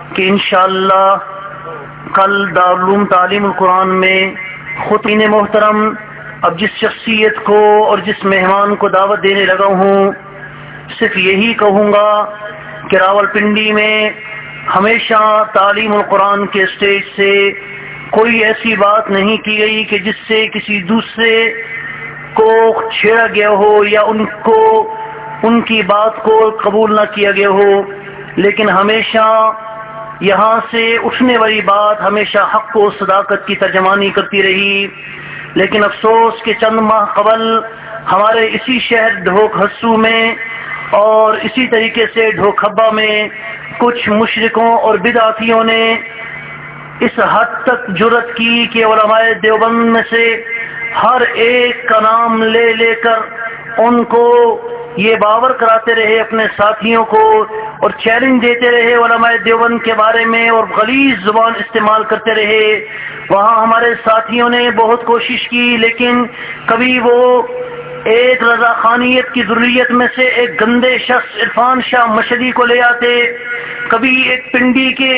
کہ انشاءاللہ کل دارالعلوم تعلیم القرآن میں خطین محترم اب جس شخصیت کو اور جس مہمان کو دعوت دینے لگا ہوں صرف یہی کہوں گا کہ راولپنڈی میں ہمیشہ تعلیم القرآن کے اسٹیج سے کوئی ایسی بات نہیں کی گئی کہ جس سے کسی دوسرے کو چھیڑا گیا ہو یا ان کی بات کو قبول نہ کیا گیا ہو، لیکن ہمیشہ یہاں سے اٹھنے والی بات ہمیشہ حق و صداقت کی ترجمانی کرتی رہی۔ لیکن افسوس کہ چند ماہ قبل ہمارے اسی شہر ڈھوک ہسو میں اور اسی طریقے سے ڈھوکھبا میں کچھ مشرکوں اور بدعتیوں نے اس حد تک جرأت کی کہ علماء دیوبند میں سے ہر ایک کا نام لے لے کر ان کو یہ باور کراتے رہے اپنے ساتھیوں کو اور چیلنج دیتے رہے علماء دیوبند کے بارے میں اور غلیظ زبان استعمال کرتے رہے۔ وہاں ہمارے ساتھیوں نے بہت کوشش کی، لیکن کبھی وہ ایک رضا خانیت کی ذریت میں سے ایک گندے شخص عرفان شاہ مشہدی کو لے آتے، کبھی ایک پنڈی کے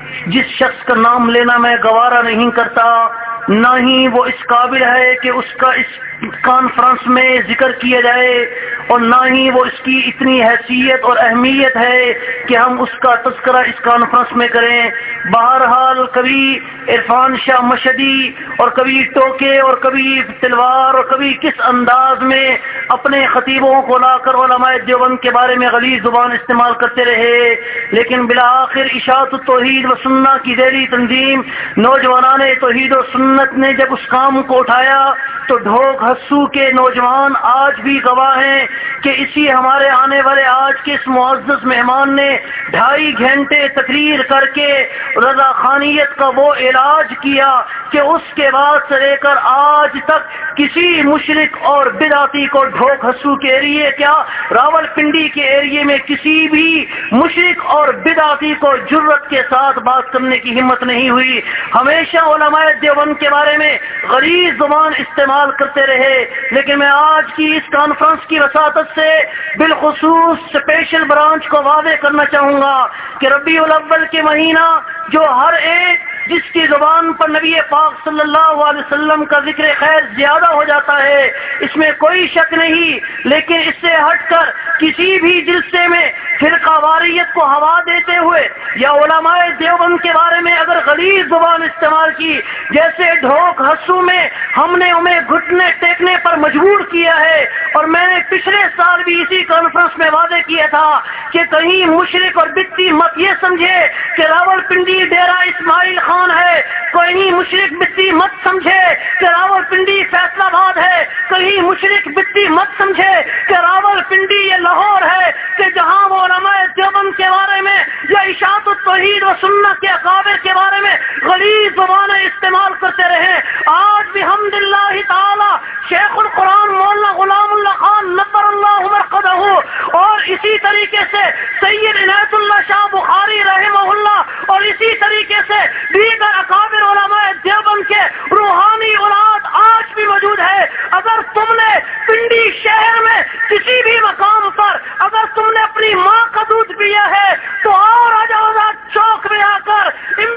جس شخص کا نام لینا میں گوارا نہیں کرتا، نہ ہی وہ اس قابل ہے کہ اس کا اس کانفرنس میں ذکر کیا جائے، اور نہ ہی وہ اس کی اتنی حیثیت اور اہمیت ہے کہ ہم اس کا تذکرہ اس کانفرنس میں کریں۔ بہرحال کبھی عرفان شاہ مشہدی اور کبھی ٹوکے اور کبھی تلوار اور کبھی کس انداز میں اپنے خطیبوں کو لا کر علماء دیوبند کے بارے میں غلیظ زبان استعمال کرتے رہے، لیکن بالآخر اشاعت التوحید و سنہ کی دہلی تنظیم نوجوانان توحید و سنت نے جب اس کام کو اٹھایا تو ڈھوک ہسو کے نوجوان آج بھی گواہ ہیں کہ اسی ہمارے آنے والے آج کے اس معزز مہمان نے 2.5 گھنٹے تقریر کر کے رضا خانیت کا وہ علاج کیا کہ اس کے بعد سے لے کر آج تک کسی مشرک اور بدعتی کو ڈھوک ہسو کے ایریے کیا راولپنڈی کے ایریے میں کسی بھی مشرک اور بدعتی کو جرأت کے ساتھ بات کرنے کی ہمت نہیں ہوئی۔ ہمیشہ علماء دیوبند کے بارے میں غلیظ زبان استعمال کرتے رہے، لیکن میں آج کی اس کانفرنس کی وساطت سے بالخصوص اسپیشل برانچ کو واضح کرنا چاہوں گا کہ ربیع الاول کے مہینہ جو ہر ایک جس کی زبان پر نبی پاک صلی اللہ علیہ وسلم کا ذکر خیر زیادہ ہو جاتا ہے اس میں کوئی شک نہیں، لیکن اس سے ہٹ کر کسی بھی جلسے میں فرقہ واریت کو ہوا دیتے ہوئے یا علماء دیوبند کے بارے میں اگر غلیظ زبان استعمال کی، جیسے ڈھوک ہسو میں ہم نے انہیں گھٹنے ٹیکنے پر مجبور کیا ہے، اور میں نے پچھلے سال بھی اسی کانفرنس میں واضح کیا تھا کہ کہیں مشرک اور بدعتی مت یہ سمجھے کہ راولپنڈی ڈیرہ اسماعیل خان ہے، کہیں مشرک بدعتی مت سمجھے کہ راولپنڈی فیصل آباد ہے، کہیں مشرک بدعتی مت سمجھے کہ راولپنڈی یہ لاہور ہے کہ جہاں وہ علماء دیوبند کے بارے میں یا اشاعت التوحید و سنت کے اکابر کے بارے میں غلیظ زبانیں استعمال کرتے رہے۔ آج بھی حمدللہ تعالی شیخ القرآن مولانا غلام اللہ خان نبر اللہ مرقدہ اور اسی طریقے سے سید عنایت اللہ شاہ بخاری رحمہ اللہ اور اسی طریقے سے دیگر اکابر علماء دیوبند کے روحانی اولاد آج بھی موجود ہے۔ اگر تم نے پنڈی شہر میں کسی بھی مقام پر اگر تم نے اپنی ماں کا دودھ پیا ہے تو اور راجہ بازار چوک میں آ کر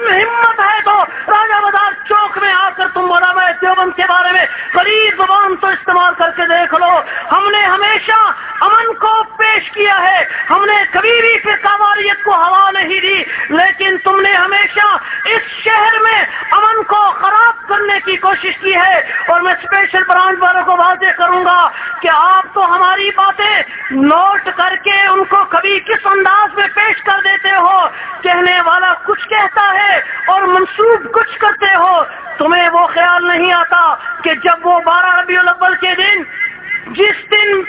ہمت ہے تو راجہ بازار چوک میں آ کر تم علماء دیوبند کے بارے میں غلیظ زبان تو استعمال کر کے دیکھ لو۔ ہم نے ہمیشہ امن کو پیش کیا ہے، ہم نے کبھی بھی فرقہ واریت کو ہوا نہیں دی، لیکن تم نے ہمیشہ اس شہر میں امن کو خراب کرنے کی کوشش کی ہے۔ اور میں اسپیشل برانچ والوں کو واضح کروں گا کہ آپ تو ہماری باتیں نوٹ کر کے ان کو کبھی کس انداز میں پیش کر دیتے ہو، کہنے والا کچھ کہتا ہے اور منسوب کچھ کرتے ہو، تمہیں وہ خیال نہیں آتا کہ جب وہ 12 ربیع الاول کے دن جس دن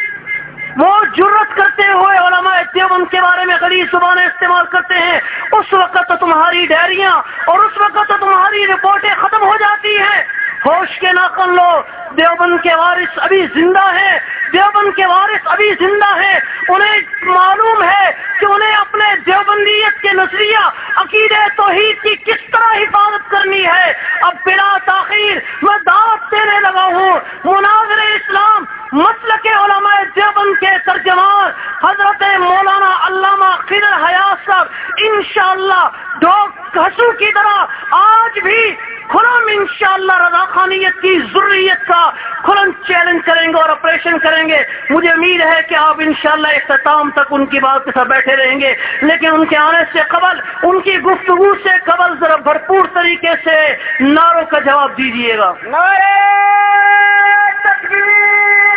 وہ جرأت کرتے ہوئے علماء دیوبند کے بارے میں غلیظ زبانیں استعمال کرتے ہیں، اس وقت تو تمہاری ڈائریاں اور اس وقت تو تمہاری رپورٹیں ختم ہو جاتی ہیں۔ ہوش کے ناخن لو، دیوبند کے وارث ابھی زندہ ہیں، دیوبند کے وارث ابھی زندہ ہیں، انہیں معلوم ہے کہ انہیں اپنے دیوبندیت کے نظریہ عقیدہ توحید کی کس طرح حفاظت کرنی ہے۔ اب بلا تاخیر میں دعوت دینے لگا ہوں مناظر اسلام مسلک علماء دیوبند کے ترجمان حضرت مولانا علامہ خضر حیات صاحب انشاءاللہ ڈوگ گھسو کی طرح آج بھی کھلم انشاءاللہ رضا خانیت کی ضروریت کا کھلم چیلنج کریں گے اور آپریشن کریں گے. مجھے امید ہے کہ آپ انشاءاللہ اختتام تک ان کی بات کے ساتھ بیٹھے رہیں گے، لیکن ان کے آنے سے قبل، ان کی گفتگو سے قبل ذرا بھرپور طریقے سے نعروں کا جواب دیجیے گا. نعرہ تکبیر،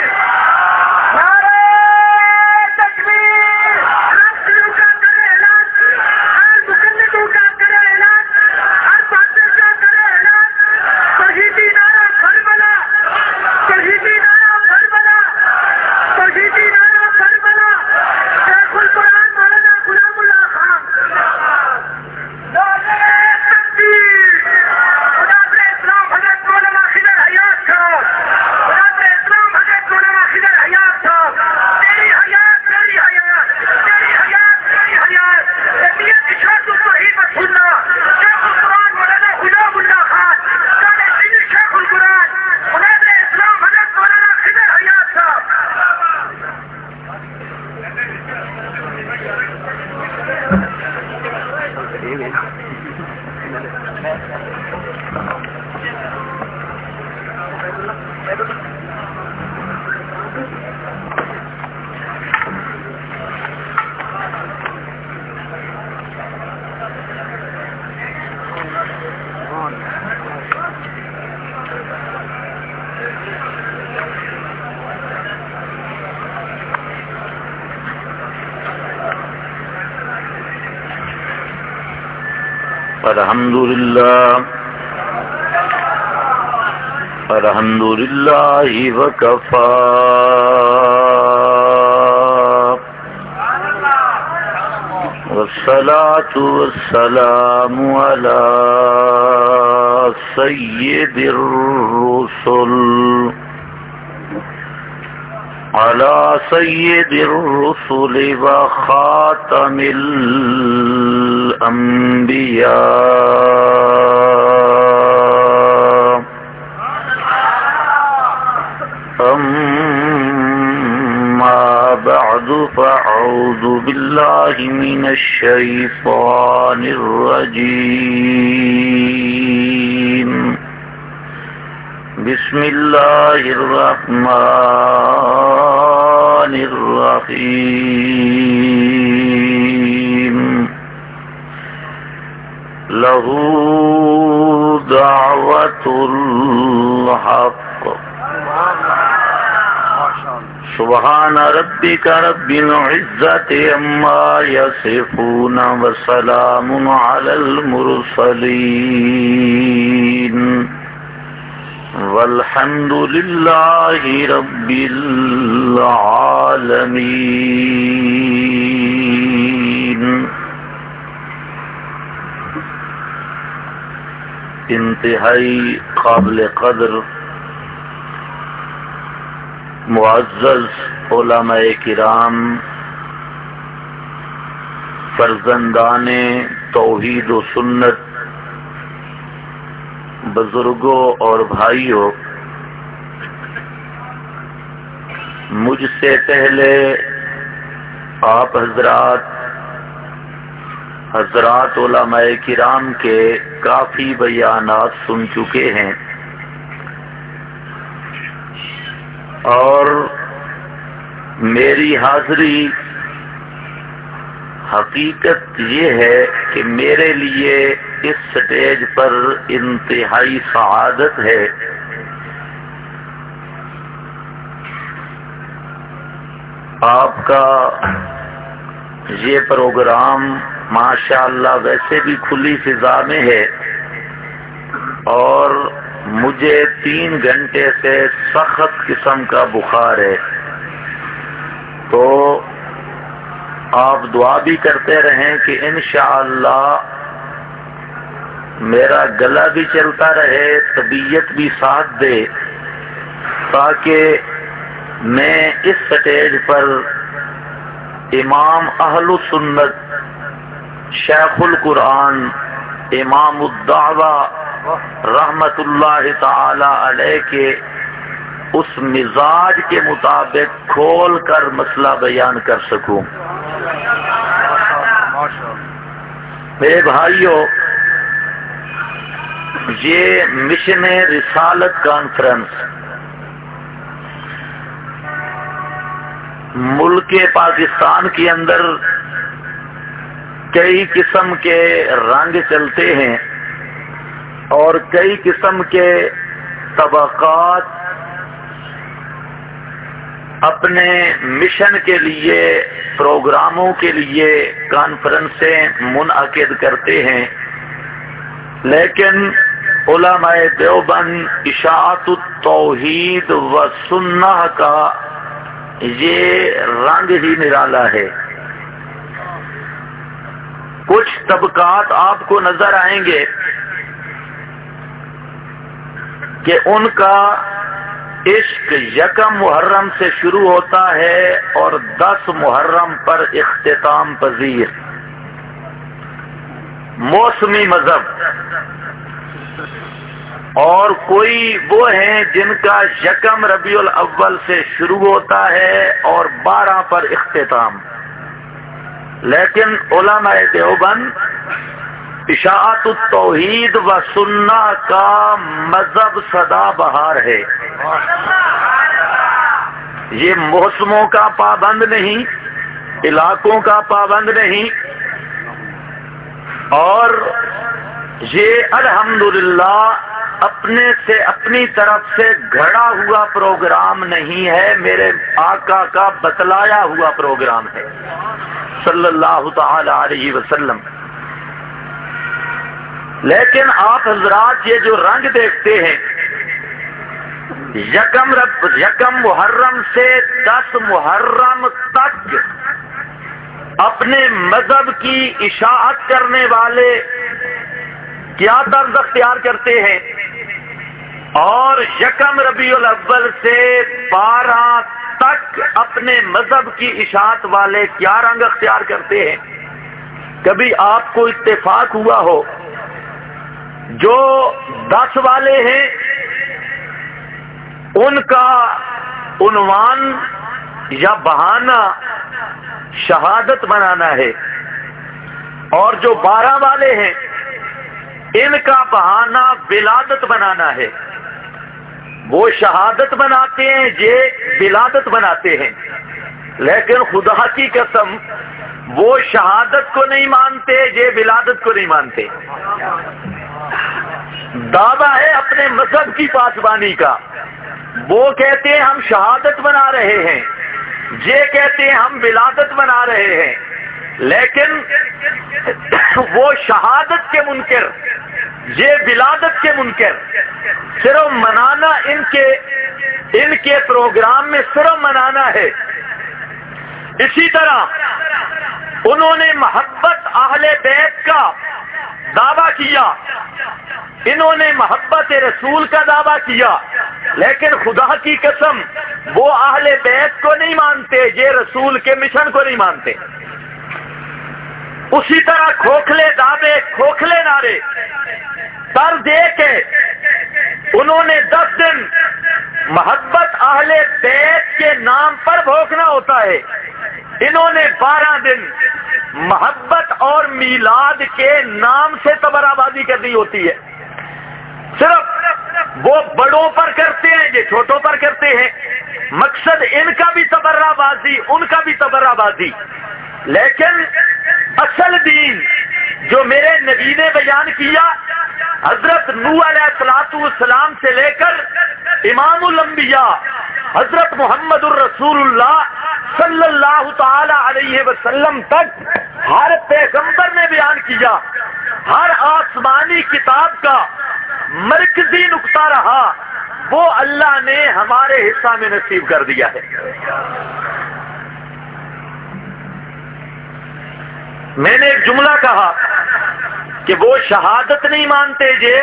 الحمد للہ وکفا والصلاة والسلام على سید الرسل وخاتم الانبیاء اما بعد فاعوذ باللہ من الشیطان الرجیم بسم اللہ الرحمن الرحیم لہ دعوت الحق سبحان ربک رب العزت عما یصفون وسلام علی المرسلین والحمد للہ رب العالمین. انتہائی قابل قدر معزز علماء کرام، فرزندان توحید و سنت، بزرگوں اور بھائیوں، مجھ سے پہلے آپ حضرات علماء کرام کے کافی بیانات سن چکے ہیں، اور میری حاضری حقیقت یہ ہے کہ میرے لیے اس سٹیج پر انتہائی سعادت ہے آپ کا یہ پروگرام ماشاءاللہ ویسے بھی کھلی فضا میں ہے، اور مجھے 3 گھنٹے سے سخت قسم کا بخار ہے، تو آپ دعا بھی کرتے رہیں کہ انشاءاللہ میرا گلا بھی چلتا رہے، طبیعت بھی ساتھ دے، تاکہ میں اس سٹیج پر امام اہل سنت، شیخ القرآن، امام الدعوہ رحمت اللہ تعالی علیہ کے اس مزاج کے مطابق کھول کر مسئلہ بیان کر سکوں۔ میرے بھائیوں، یہ مشن رسالت کانفرنس ملک پاکستان کے اندر کئی قسم کے رنگ چلتے ہیں اور کئی قسم کے طبقات اپنے مشن کے لیے، پروگراموں کے لیے کانفرنسیں منعقد کرتے ہیں، لیکن علماء دیوبند اشاعت التوحید و سنہ کا یہ رنگ ہی نرالا ہے۔ کچھ طبقات آپ کو نظر آئیں گے کہ ان کا عشق یکم محرم سے شروع ہوتا ہے اور 10 محرم پر اختتام پذیر، موسمی مذہب، اور کوئی وہ ہیں جن کا یکم ربیع الاول سے شروع ہوتا ہے اور 12 پر اختتام۔ لیکن علماء دیوبند اشاعت التوحید و سنہ کا مذہب سدا بہار ہے۔ یہ موسموں کا پابند نہیں، علاقوں کا پابند نہیں، اور یہ الحمدللہ اپنے سے اپنی طرف سے گھڑا ہوا پروگرام نہیں ہے، میرے آقا کا بتلایا ہوا پروگرام ہے صلی اللہ تعالی علیہ وسلم۔ لیکن آپ حضرات یہ جو رنگ دیکھتے ہیں، یکم محرم سے 10 محرم تک اپنے مذہب کی اشاعت کرنے والے کیا طرز اختیار کرتے ہیں، اور یکم ربیع الاول سے 12 تک اپنے مذہب کی اشاعت والے کیا رنگ اختیار کرتے ہیں؟ کبھی آپ کو اتفاق ہوا ہو جو 10 والے ہیں ان کا عنوان یا بہانہ شہادت بنانا ہے، اور جو 12 والے ہیں ان کا بہانہ ولادت بنانا ہے؟ وہ شہادت بناتے ہیں، یہ ولادت بناتے ہیں، لیکن خدا کی قسم وہ شہادت کو نہیں مانتے، یہ ولادت کو نہیں مانتے۔ دعویٰ ہے اپنے مذہب کی پاسبانی کا، وہ کہتے ہیں ہم شہادت بنا رہے ہیں، یہ کہتے ہیں ہم ولادت بنا رہے ہیں، لیکن وہ شہادت کے منکر، یہ ولادت کے منکر، صرف منانا ان کے پروگرام میں صرف منانا ہے۔ اسی طرح انہوں نے محبت اہل بیت کا دعویٰ کیا، انہوں نے محبت رسول کا دعویٰ کیا، لیکن خدا کی قسم وہ اہل بیت کو نہیں مانتے، یہ رسول کے مشن کو نہیں مانتے۔ اسی طرح کھوکھلے دعوے، کھوکھلے نعرے سر دے کے انہوں نے 10 دن محبت اہل بیت کے نام پر بھوکنا ہوتا ہے، انہوں نے 12 دن محبت اور میلاد کے نام سے تبرہ بازی کرنی ہوتی ہے۔ صرف وہ بڑوں پر کرتے ہیں، یہ چھوٹوں پر کرتے ہیں، مقصد ان کا بھی تبرہ بازی، ان کا بھی تبرہ بازی، لیکن اصل دین جو میرے نبی نے بیان کیا، حضرت نوح علیہ السلام سے لے کر امام الانبیاء حضرت محمد الرسول اللہ صلی اللہ تعالی علیہ وسلم تک ہر پیغمبر نے بیان کیا، ہر آسمانی کتاب کا مرکزی نقطہ رہا، وہ اللہ نے ہمارے حصہ میں نصیب کر دیا ہے۔ میں نے ایک جملہ کہا کہ وہ شہادت نہیں مانتے، یہ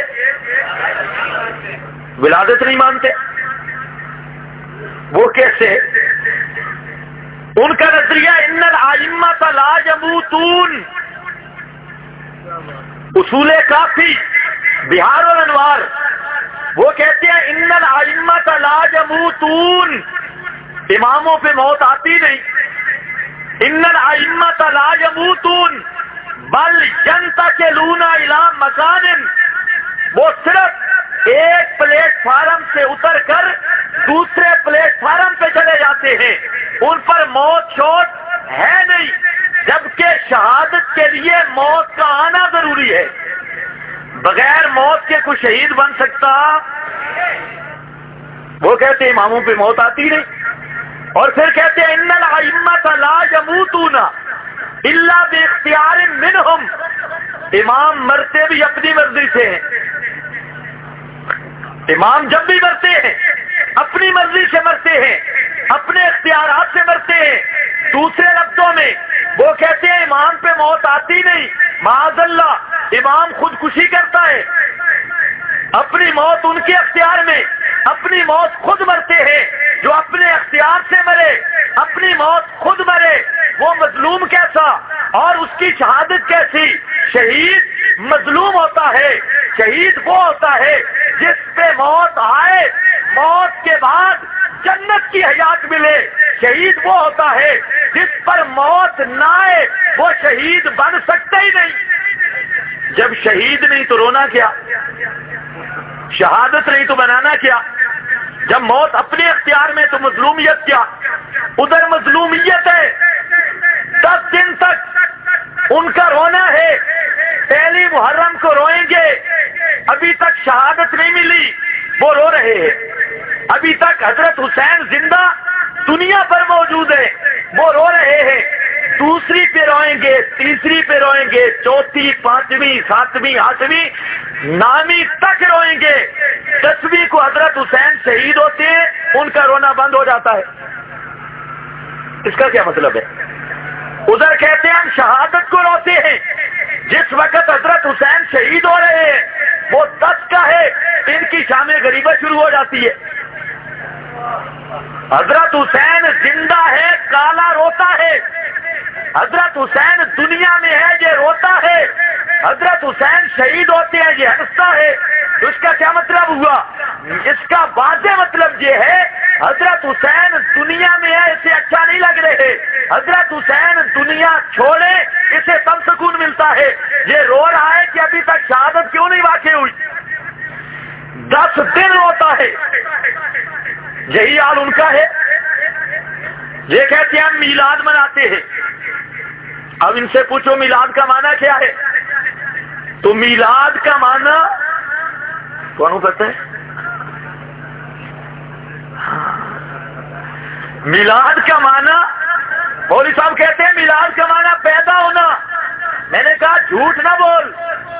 ولادت نہیں مانتے۔ وہ کیسے؟ ان کا نظریہ ان الائمۃ لا یموتون، اصول کافی، بہار الانوار، وہ کہتے ہیں ان الائمۃ لا یموتون، اماموں پہ موت آتی نہیں، ان الائمۃ لا یموتون بل ینتقلون الی مکان، وہ صرف ایک پلیٹ فارم سے اتر کر دوسرے پلیٹ فارم پہ چلے جاتے ہیں، ان پر موت شوت ہے نہیں، جبکہ شہادت کے لیے موت کا آنا ضروری ہے۔ بغیر موت کے کوئی شہید بن سکتا؟ وہ کہتے ہیں اماموں پہ موت آتی نہیں، اور پھر کہتے ہیں ان الائمۃ لا یموتون الا باختیار منہم، امام مرتے بھی اپنی مرضی سے ہیں، امام جب بھی مرتے ہیں اپنی مرضی سے مرتے ہیں، اپنے اختیارات سے مرتے ہیں۔ دوسرے لفظوں میں وہ کہتے ہیں امام پہ موت آتی نہیں، معاذ اللہ امام خودکشی کرتا ہے، اپنی موت ان کے اختیار میں، اپنی موت خود مرتے ہیں۔ جو اپنے اختیار سے مرے، اپنی موت خود مرے، وہ مظلوم کیسا اور اس کی شہادت کیسی؟ شہید مظلوم ہوتا ہے، شہید وہ ہوتا ہے جس پہ موت آئے، موت کے بعد جنت کی حیات ملے۔ شہید وہ ہوتا ہے جس پر موت نہ آئے، وہ شہید بن سکتے ہی نہیں۔ جب شہید نہیں تو رونا کیا؟ شہادت نہیں تو بنانا کیا؟ جب موت اپنے اختیار میں تو مظلومیت کیا؟ ادھر مظلومیت ہے، 10 دن تک ان کا رونا ہے، پہلی محرم کو روئیں گے، ابھی تک شہادت نہیں ملی، وہ رو رہے ہیں۔ ابھی تک حضرت حسین زندہ دنیا پر موجود ہے، وہ رو رہے ہیں۔ دوسری پہ روئیں گے، تیسری پہ روئیں گے، چوتھی، پانچویں، ساتویں، آٹھویں، نامی تک روئیں گے۔ 10ویں کو حضرت حسین شہید ہوتے ہیں، ان کا رونا بند ہو جاتا ہے۔ اس کا کیا مطلب ہے؟ ادھر کہتے ہیں ہم شہادت کو روتے ہیں، جس وقت حضرت حسین شہید ہو رہے ہیں وہ 10 کا ہے، ان کی شام غریبہ شروع ہو جاتی ہے۔ حضرت حسین زندہ ہے، کالا روتا ہے، حضرت حسین دنیا میں ہے، یہ روتا ہے، حضرت حسین شہید ہوتے ہیں، یہ ہنستا ہے۔ تو اس کا کیا مطلب ہوا؟ اس کا واضح مطلب یہ ہے حضرت حسین دنیا میں ہے، اسے اچھا نہیں لگ رہے، حضرت حسین دنیا چھوڑے اسے تب سکون ملتا ہے۔ یہ رو رہا ہے کہ ابھی تک شہادت کیوں نہیں واقع ہوئی، 10 دن روتا ہے۔ یہی حال ان کا ہے۔ یہ کہتے ہیں ہم میلاد مناتے ہیں۔ اب ان سے پوچھو میلاد کا معنی کیا ہے؟ تو میلاد کا معنی کون پتہ ہے؟ میلاد کا معنی مولوی صاحب کہتے ہیں میلاد کا معنی پیدا ہونا۔ میں نے کہا جھوٹ نہ بول،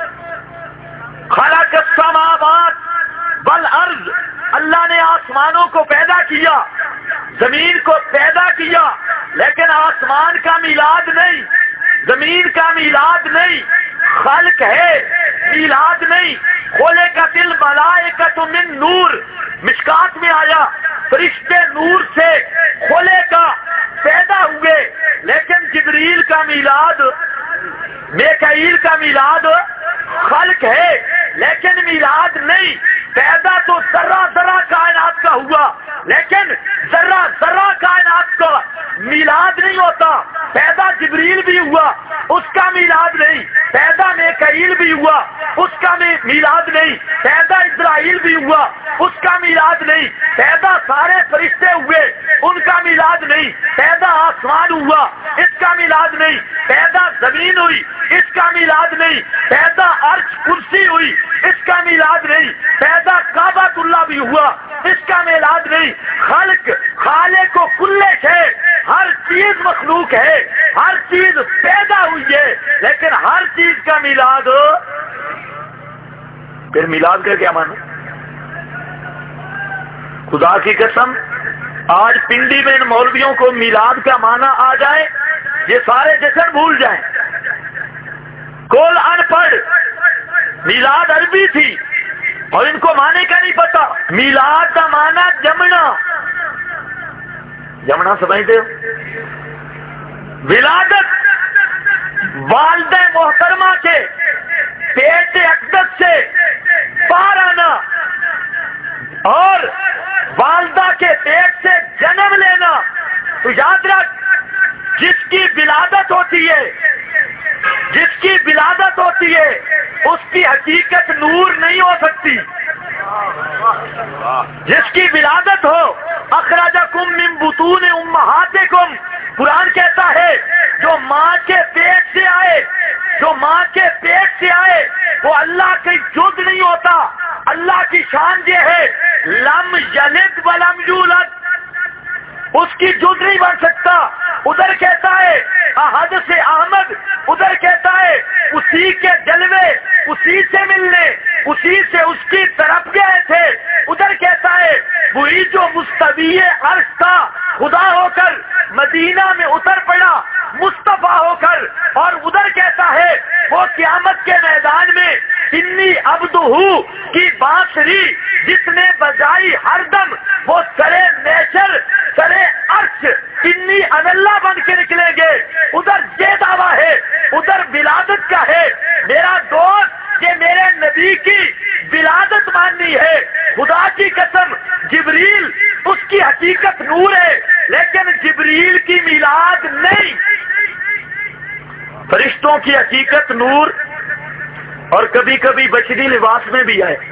خلق السماوات والارض، اللہ نے آسمانوں کو پیدا کیا، زمین کو پیدا کیا، لیکن آسمان کا میلاد نہیں، زمین کا میلاد نہیں، خلق ہے، میلاد نہیں۔ خلقت الملائکۃ من نور، مشکات میں آیا فرشتے نور سے خلقا پیدا ہوئے، لیکن جبریل کا میلاد، میکائیل کا میلاد خلق ہے لیکن میلاد نہیں۔ پیدا تو ذرہ ذرہ کائنات کا ہوا، لیکن ذرہ ذرہ کائنات کا میلاد نہیں ہوتا۔ پیدا جبریل بھی ہوا، اس کا میلاد نہیں۔ پیدا میکائیل بھی ہوا، اس کا میلاد نہیں۔ پیدا اسرائیل بھی ہوا، اس کا میلاد نہیں۔ پیدا سارے فرشتے ہوئے، ان کا میلاد نہیں۔ پیدا آسمان ہوا، اس کا میلاد نہیں۔ پیدا زمین ہوئی، اس کا میلاد نہیں۔ پیدا عرش کرسی ہوئی، اس کا میلاد نہیں۔ پیدا کعبۃ اللہ بھی ہوا، اس کا میلاد نہیں۔ خالق و کل ہے، ہر چیز مخلوق ہے، ہر چیز پیدا ہوئی ہے، لیکن ہر چیز کا میلاد ہو۔ پھر میلاد کا کیا معنی؟ خدا کی قسم آج پنڈی میں ان مولویوں کو میلاد کا معنی آ جائے، یہ سارے جشن بھول جائیں۔ کول ان پڑھ، میلاد عربی تھی اور ان کو معنی کا نہیں پتا۔ میلاد کا معنی جمنا، جمنا سمجھتے ہو؟ ولادت، والدہ محترمہ کے پیٹ اقدس سے باہر آنا، ولادت ہوتی ہے، جس کی ولادت ہوتی ہے اس کی حقیقت نور نہیں ہو سکتی. جس کی ولادت ہو، اخرجکم من بطون امہاتکم، قرآن کہتا ہے جو ماں کے پیٹ سے آئے، جو ماں کے پیٹ سے آئے وہ اللہ کی جد نہیں ہوتا. اللہ کی شان یہ ہے لم یلد ولم یولد، اس کی جد نہیں بن سکتا. ادھر کہتا ہے احد سے احمد، ادھر کہتا ہے اسی کے جلوے، اسی سے ملنے، اسی سے اس کی طرف گئے تھے. ادھر کہتا ہے وہی جو مستوی عرش تھا خدا ہو کر مدینہ میں اتر پڑا مصطفیٰ ہو کر. اور ادھر کہتا ہے وہ قیامت کے میدان میں انی عبدہ کی بانسری جس نے بجائی ہر دم وہ سرے نیچر سرے عرش انی اللہ بن کے نکلیں گے. ادھر یہ دعویٰ ہے، ادھر ولادت کا ہے. میرا دوست یہ میرے نبی کی ولادت ماننی ہے. خدا کی قسم جبریل اس کی حقیقت نور ہے لیکن جبریل کی میلاد نہیں. فرشتوں کی حقیقت نور اور کبھی کبھی بشری لباس میں بھی آئے.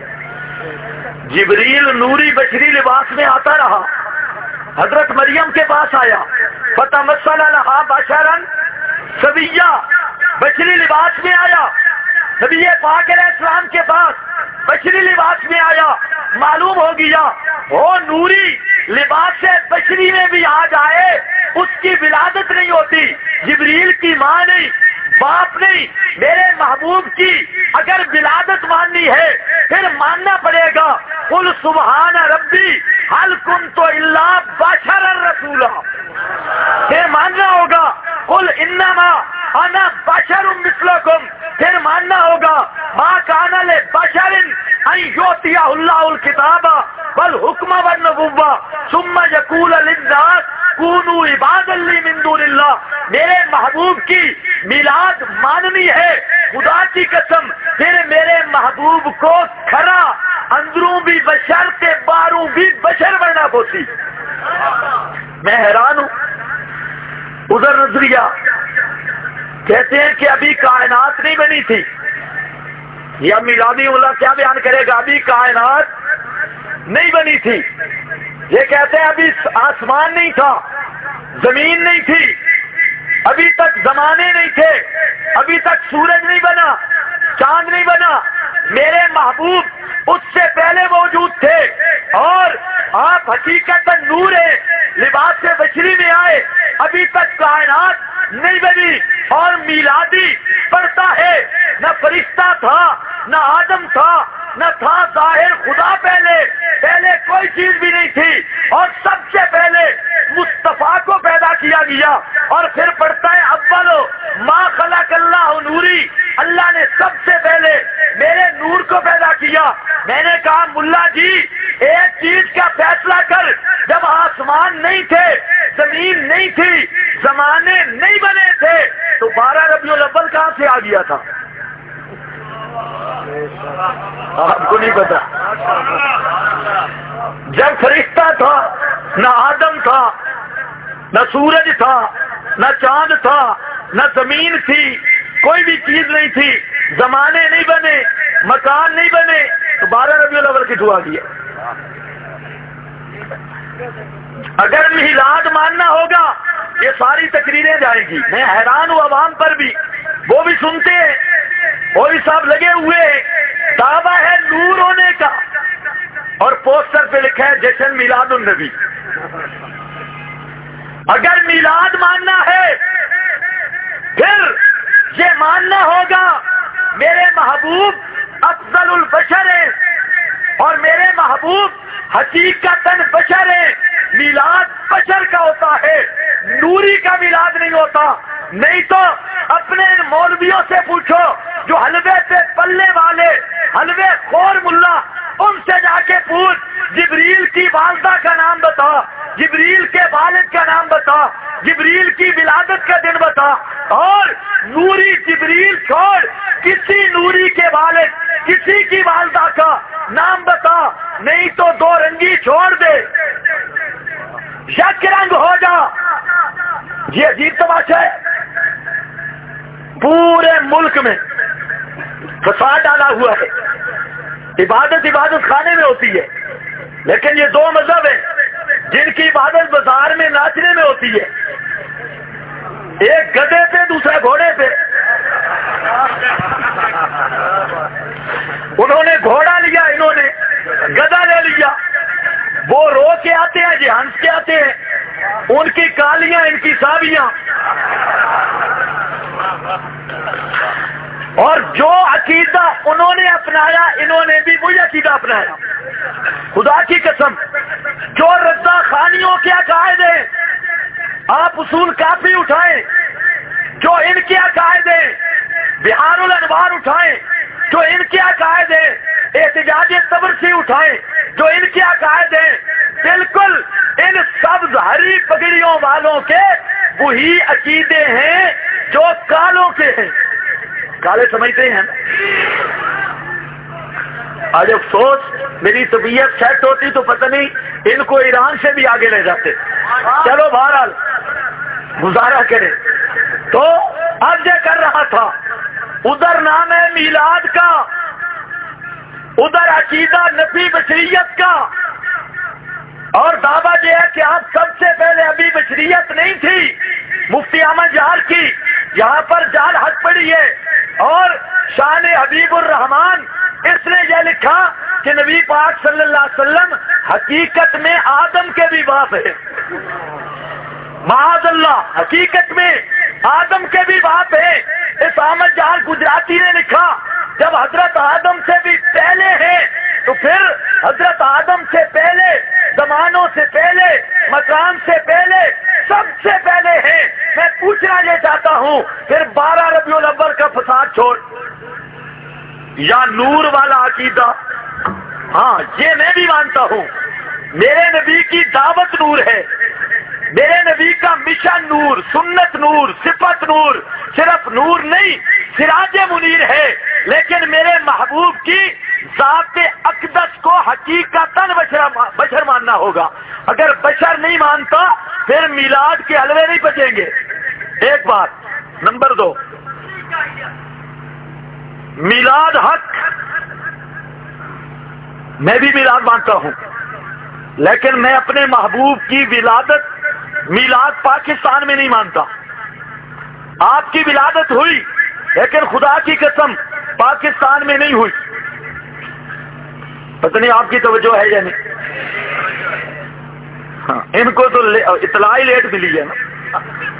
جبریل نوری بشری لباس میں آتا رہا، حضرت مریم کے پاس آیا فتمثل لها بشرا سویا، بشری لباس میں آیا. نبی پاک علیہ السلام کے پاس بشری لباس میں آیا. معلوم ہو گیا وہ نوری لباس سے بشری میں بھی آ جائے اس کی ولادت نہیں ہوتی. جبریل کی ماں نہیں، باپ نہیں، میرے محبوب کی اگر ولادت ماننی ہے پھر ماننا پڑے گا قل سبحان ربی هل كنت الا بشرا رسولا. پھر ماننا ہوگا قل انما انا بشر مثلکم. پھر ماننا ہوگا ما کان لبشر ان یؤتیہ اللہ الکتاب والحکم والنبوۃ ثم یقول للناس کونوا عبادا لی من دون اللہ. میرے محبوب کی میلاد ماننی ہے. خدا کی قسم پھر میرے محبوب کو کھرا اندروں بھی بشر کے باہروں بھی بشر بننا ہوتی. میں حیران ہوں. ادھر نظریہ کہتے ہیں کہ ابھی کائنات نہیں بنی تھی. یا میلادی اللہ کیا بیان کرے گا؟ ابھی کائنات نہیں بنی تھی. یہ کہتے ہیں ابھی آسمان نہیں تھا، زمین نہیں تھی، ابھی تک زمانے نہیں تھے، ابھی تک سورج نہیں بنا، چاند نہیں بنا. میرے محبوب اس سے پہلے موجود تھے اور آپ حقیقت نور ہیں. لباس سے بشری میں آئے، ابھی تک کائنات نہیں بنی. اور میلادی پڑھتا ہے نہ فرشتہ تھا، نہ آدم تھا، نہ تھا ظاہر خدا. پہلے کوئی چیز بھی نہیں تھی اور سب سے پہلے مصطفیٰ کو پیدا کیا گیا. اور پھر پڑھتا ہے اولو ما خلق اللہ نوری، اللہ نے سب سے پہلے میرے نور کو پیدا کیا. میں نے کہا ملا جی ایک چیز کا فیصلہ کر، جب آسمان نہیں تھے، زمین نہیں تھی، زمانے نہیں بنے تھے تو 12 ربیع الاول کہاں سے آ گیا تھا؟ آپ کو نہیں پتا. جب فرشتہ تھا نہ آدم تھا، نہ سورج تھا، نہ چاند تھا، نہ زمین تھی، کوئی بھی چیز نہیں تھی، زمانے نہیں بنے، مکان نہیں بنے تو 12 ربیع الاول کٹوا دیا. اگر میلاد ماننا ہوگا یہ ساری تقریریں جائیں گی. میں حیران ہوں عوام پر بھی، وہ بھی سنتے ہیں، وہ بھی سب لگے ہوئے ہیں. دعویٰ ہے نور ہونے کا اور پوسٹر پہ لکھا ہے جشن میلاد النبی. اگر میلاد ماننا ہے پھر یہ ماننا ہوگا میرے محبوب افضل البشر ہیں اور میرے محبوب حقیقتاً بشر ہیں. میلاد بشر کا ہوتا ہے، نوری کا میلاد نہیں ہوتا. نہیں تو اپنے مولویوں سے پوچھو جو حلوے پہ پلنے والے حلوے خور ملا، ان سے جا کے پوچھ جبریل کی والدہ کا نام بتا، جبریل کے والد کا نام بتا، جبریل کی ولادت کا دن بتا. اور نوری جبریل چھوڑ کسی نوری کے والد، کسی کی والدہ کا نام بتا، نہیں تو دو رنگی چھوڑ دے، یک رنگ ہو جا. یہ عجیب تماشا ہے. پورے ملک میں فساد ڈالا ہوا ہے. عبادت خانے میں ہوتی ہے، لیکن یہ دو مذہب ہیں جن کی عبادت بازار میں ناچنے میں ہوتی ہے. ایک گدھے پہ، دوسرا گھوڑے پہ. انہوں نے گھوڑا لیا، انہوں نے گدھا لے لیا. وہ رو کے آتے ہیں، یہ ہنس کے آتے ہیں. ان کی کالیاں، ان کی سابیاں. اور جو عقیدہ انہوں نے اپنایا، انہوں نے بھی وہی عقیدہ اپنایا. خدا کی قسم، جو رضا خانیوں کے عقائد ہیں، آپ اصول کافی اٹھائیں جو ان کے عقائد ہیں، بہار الانوار اٹھائیں جو ان کے عقائد ہیں، احتجاج طبرسی اٹھائیں جو ان کے عقائد ہیں، بالکل ان سبز ہری پگڑیوں والوں کے وہی عقیدے ہیں جو کالوں کے ہیں. کالے سمجھتے ہیں. آج افسوس، میری طبیعت سیٹ ہوتی تو پتہ نہیں ان کو ایران سے بھی آگے لے جاتے. چلو بہرحال گزارا کریں. تو اب یہ کر رہا تھا، ادھر نام ہے میلاد کا، ادھر عقیدہ نفی بشریت کا، اور دعویٰ یہ ہے کہ آپ سب سے پہلے ابھی بشریت نہیں تھی. مفتی احمد جار کی یہاں پر جال حق پڑی ہے، اور شان حبیب الرحمان اس نے یہ لکھا کہ نبی پاک صلی اللہ علیہ وسلم حقیقت میں آدم کے بھی باپ ہے. معاذ اللہ، حقیقت میں آدم کے بھی باپ ہے. اس احمد جہاں گجراتی نے لکھا جب حضرت آدم سے بھی پہلے ہیں تو پھر حضرت آدم سے پہلے، زمانوں سے پہلے، مکان سے پہلے، سب سے پہلے ہیں. میں پوچھنا یہ چاہتا ہوں، پھر 12 ربیع الاول کا فساد چھوڑ یا نور والا عقیدہ. ہاں یہ میں بھی مانتا ہوں، میرے نبی کی دعوت نور ہے، میرے نبی کا مشن نور، سنت نور، صفت نور، صرف نور نہیں سراج منیر ہے. لیکن میرے محبوب کی ذات اقدس کو حقیقتاً بشر ماننا ہوگا. اگر بشر نہیں مانتا پھر میلاد کے حلوے نہیں بچیں گے. ایک بات. نمبر 2، میلاد حق، میں بھی میلاد مانتا ہوں، لیکن میں اپنے محبوب کی ولادت، میلاد پاکستان میں نہیں مانتا. آپ کی ولادت ہوئی لیکن خدا کی قسم پاکستان میں نہیں ہوئی. پتہ نہیں آپ کی توجہ ہے یا نہیں. ہاں، ان کو تو اطلاع ہی لیٹ ملی ہے نا،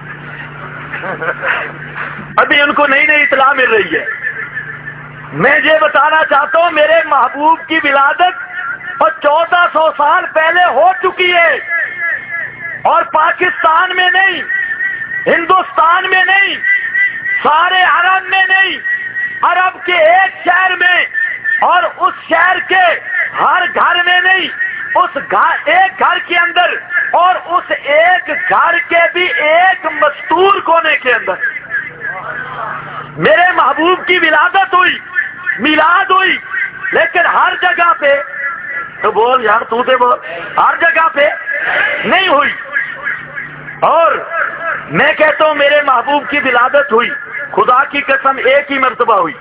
ابھی ان کو نئی نئی اطلاع مل رہی ہے. میں یہ بتانا چاہتا ہوں میرے محبوب کی ولادت اور 1400 سال پہلے ہو چکی ہے، اور پاکستان میں نہیں، ہندوستان میں نہیں، سارے عرب میں نہیں، عرب کے ایک شہر میں، اور اس شہر کے ہر گھر میں نہیں، اس ایک گھر کے اندر، اور اس ایک گھر کے بھی ایک مستور کونے کے اندر میرے محبوب کی ولادت ہوئی، میلاد ہوئی. لیکن ہر جگہ پہ تو بول یار، تو تے بول، ہر جگہ پہ نہیں ہوئی. اور میں کہتا ہوں میرے محبوب کی ولادت ہوئی، خدا کی قسم ایک ہی مرتبہ ہوئی.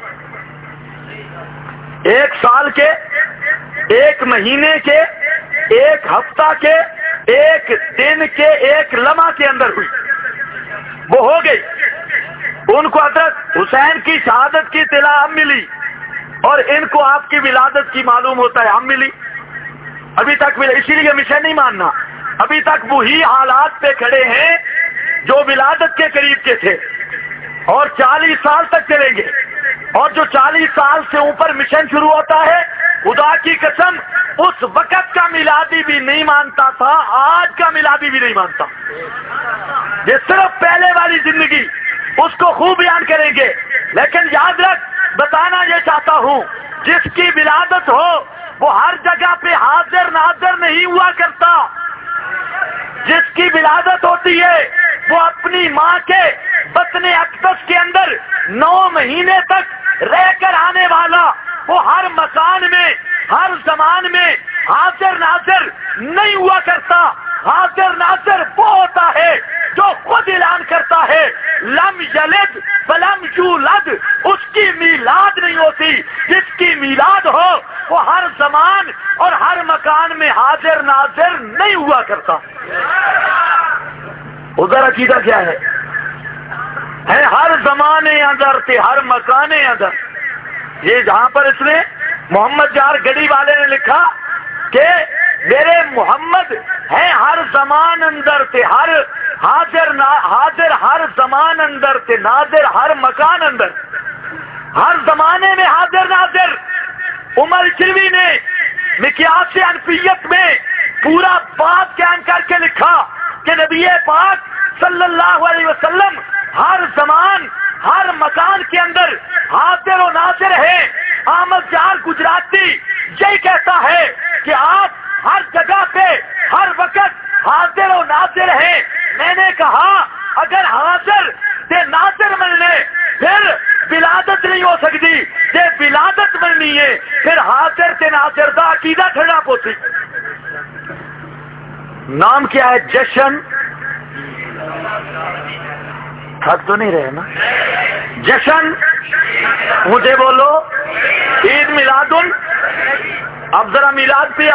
1 سال کے، 1 مہینے کے، 1 ہفتہ کے، 1 دن کے، 1 لمحہ کے اندر ہوئی. وہ ہو گئی. ان کو حضرت حسین کی شہادت کی اطلاع ہم ملی، اور ان کو آپ کی ولادت کی معلوم ہوتا ہے ہم ملی. ابھی تک ملا، اسی لیے مشن نہیں ماننا. ابھی تک وہی حالات پہ کھڑے ہیں جو ولادت کے قریب کے تھے، اور 40 سال تک چلیں گے. اور جو 40 سال سے اوپر مشن شروع ہوتا ہے، خدا کی قسم اس وقت کا میلادی بھی نہیں مانتا تھا، آج کا میلادی بھی نہیں مانتا. یہ صرف پہلے والی زندگی، اس کو خوب بیان کریں گے. لیکن یاد رکھ، بتانا یہ چاہتا ہوں، جس کی ولادت ہو وہ ہر جگہ پہ حاضر ناظر نہیں ہوا کرتا. جس کی ولادت ہوتی ہے وہ اپنی ماں کے بطن اقدس کے اندر 9 مہینے تک رہ کر آنے والا، وہ ہر مکان میں، ہر زمان میں حاضر ناظر نہیں ہوا کرتا. حاضر ناظر وہ ہوتا ہے جو خود اعلان کرتا ہے لم یلد ولم یولد، اس کی میلاد نہیں ہوتی، جس کی میلاد ہو وہ ہر زمان اور ہر مکان میں حاضر ناظر نہیں ہوا کرتا۔ ادھر عقیدہ کیا ہے ہر زمانے اندر تے ہر مکانے اندر۔ یہ جہاں پر اس نے محمد جار گڑی والے نے لکھا کہ میرے محمد ہے ہر زمان اندر تے ہر حاضر ہر زمان اندر تے ناظر ہر مکان اندر، ہر زمانے میں حاضر ناظر۔ عمر چلوی نے مقیاس انفیت میں پورا بات بیان کر کے لکھا کہ نبی پاک صلی اللہ علیہ وسلم ہر زمان ہر مکان کے اندر حاضر و ناظر ہے۔ احمد جار گجراتی یہی کہتا ہے کہ آپ ہر جگہ پہ ہر وقت حاضر و ناظر ہیں۔ میں نے کہا اگر حاضر تے ناظر ملنے پھر ولادت نہیں ہو سکتی، جے ولادت ملنی ہے پھر حاضر تے ناظر دا عقیدہ کھڑا پوسی۔ نام کیا ہے؟ جشن، تھک تو نہیں رہے نا؟ جشن مجھے بولو، عید میلاد۔ اب ذرا میلاد پہ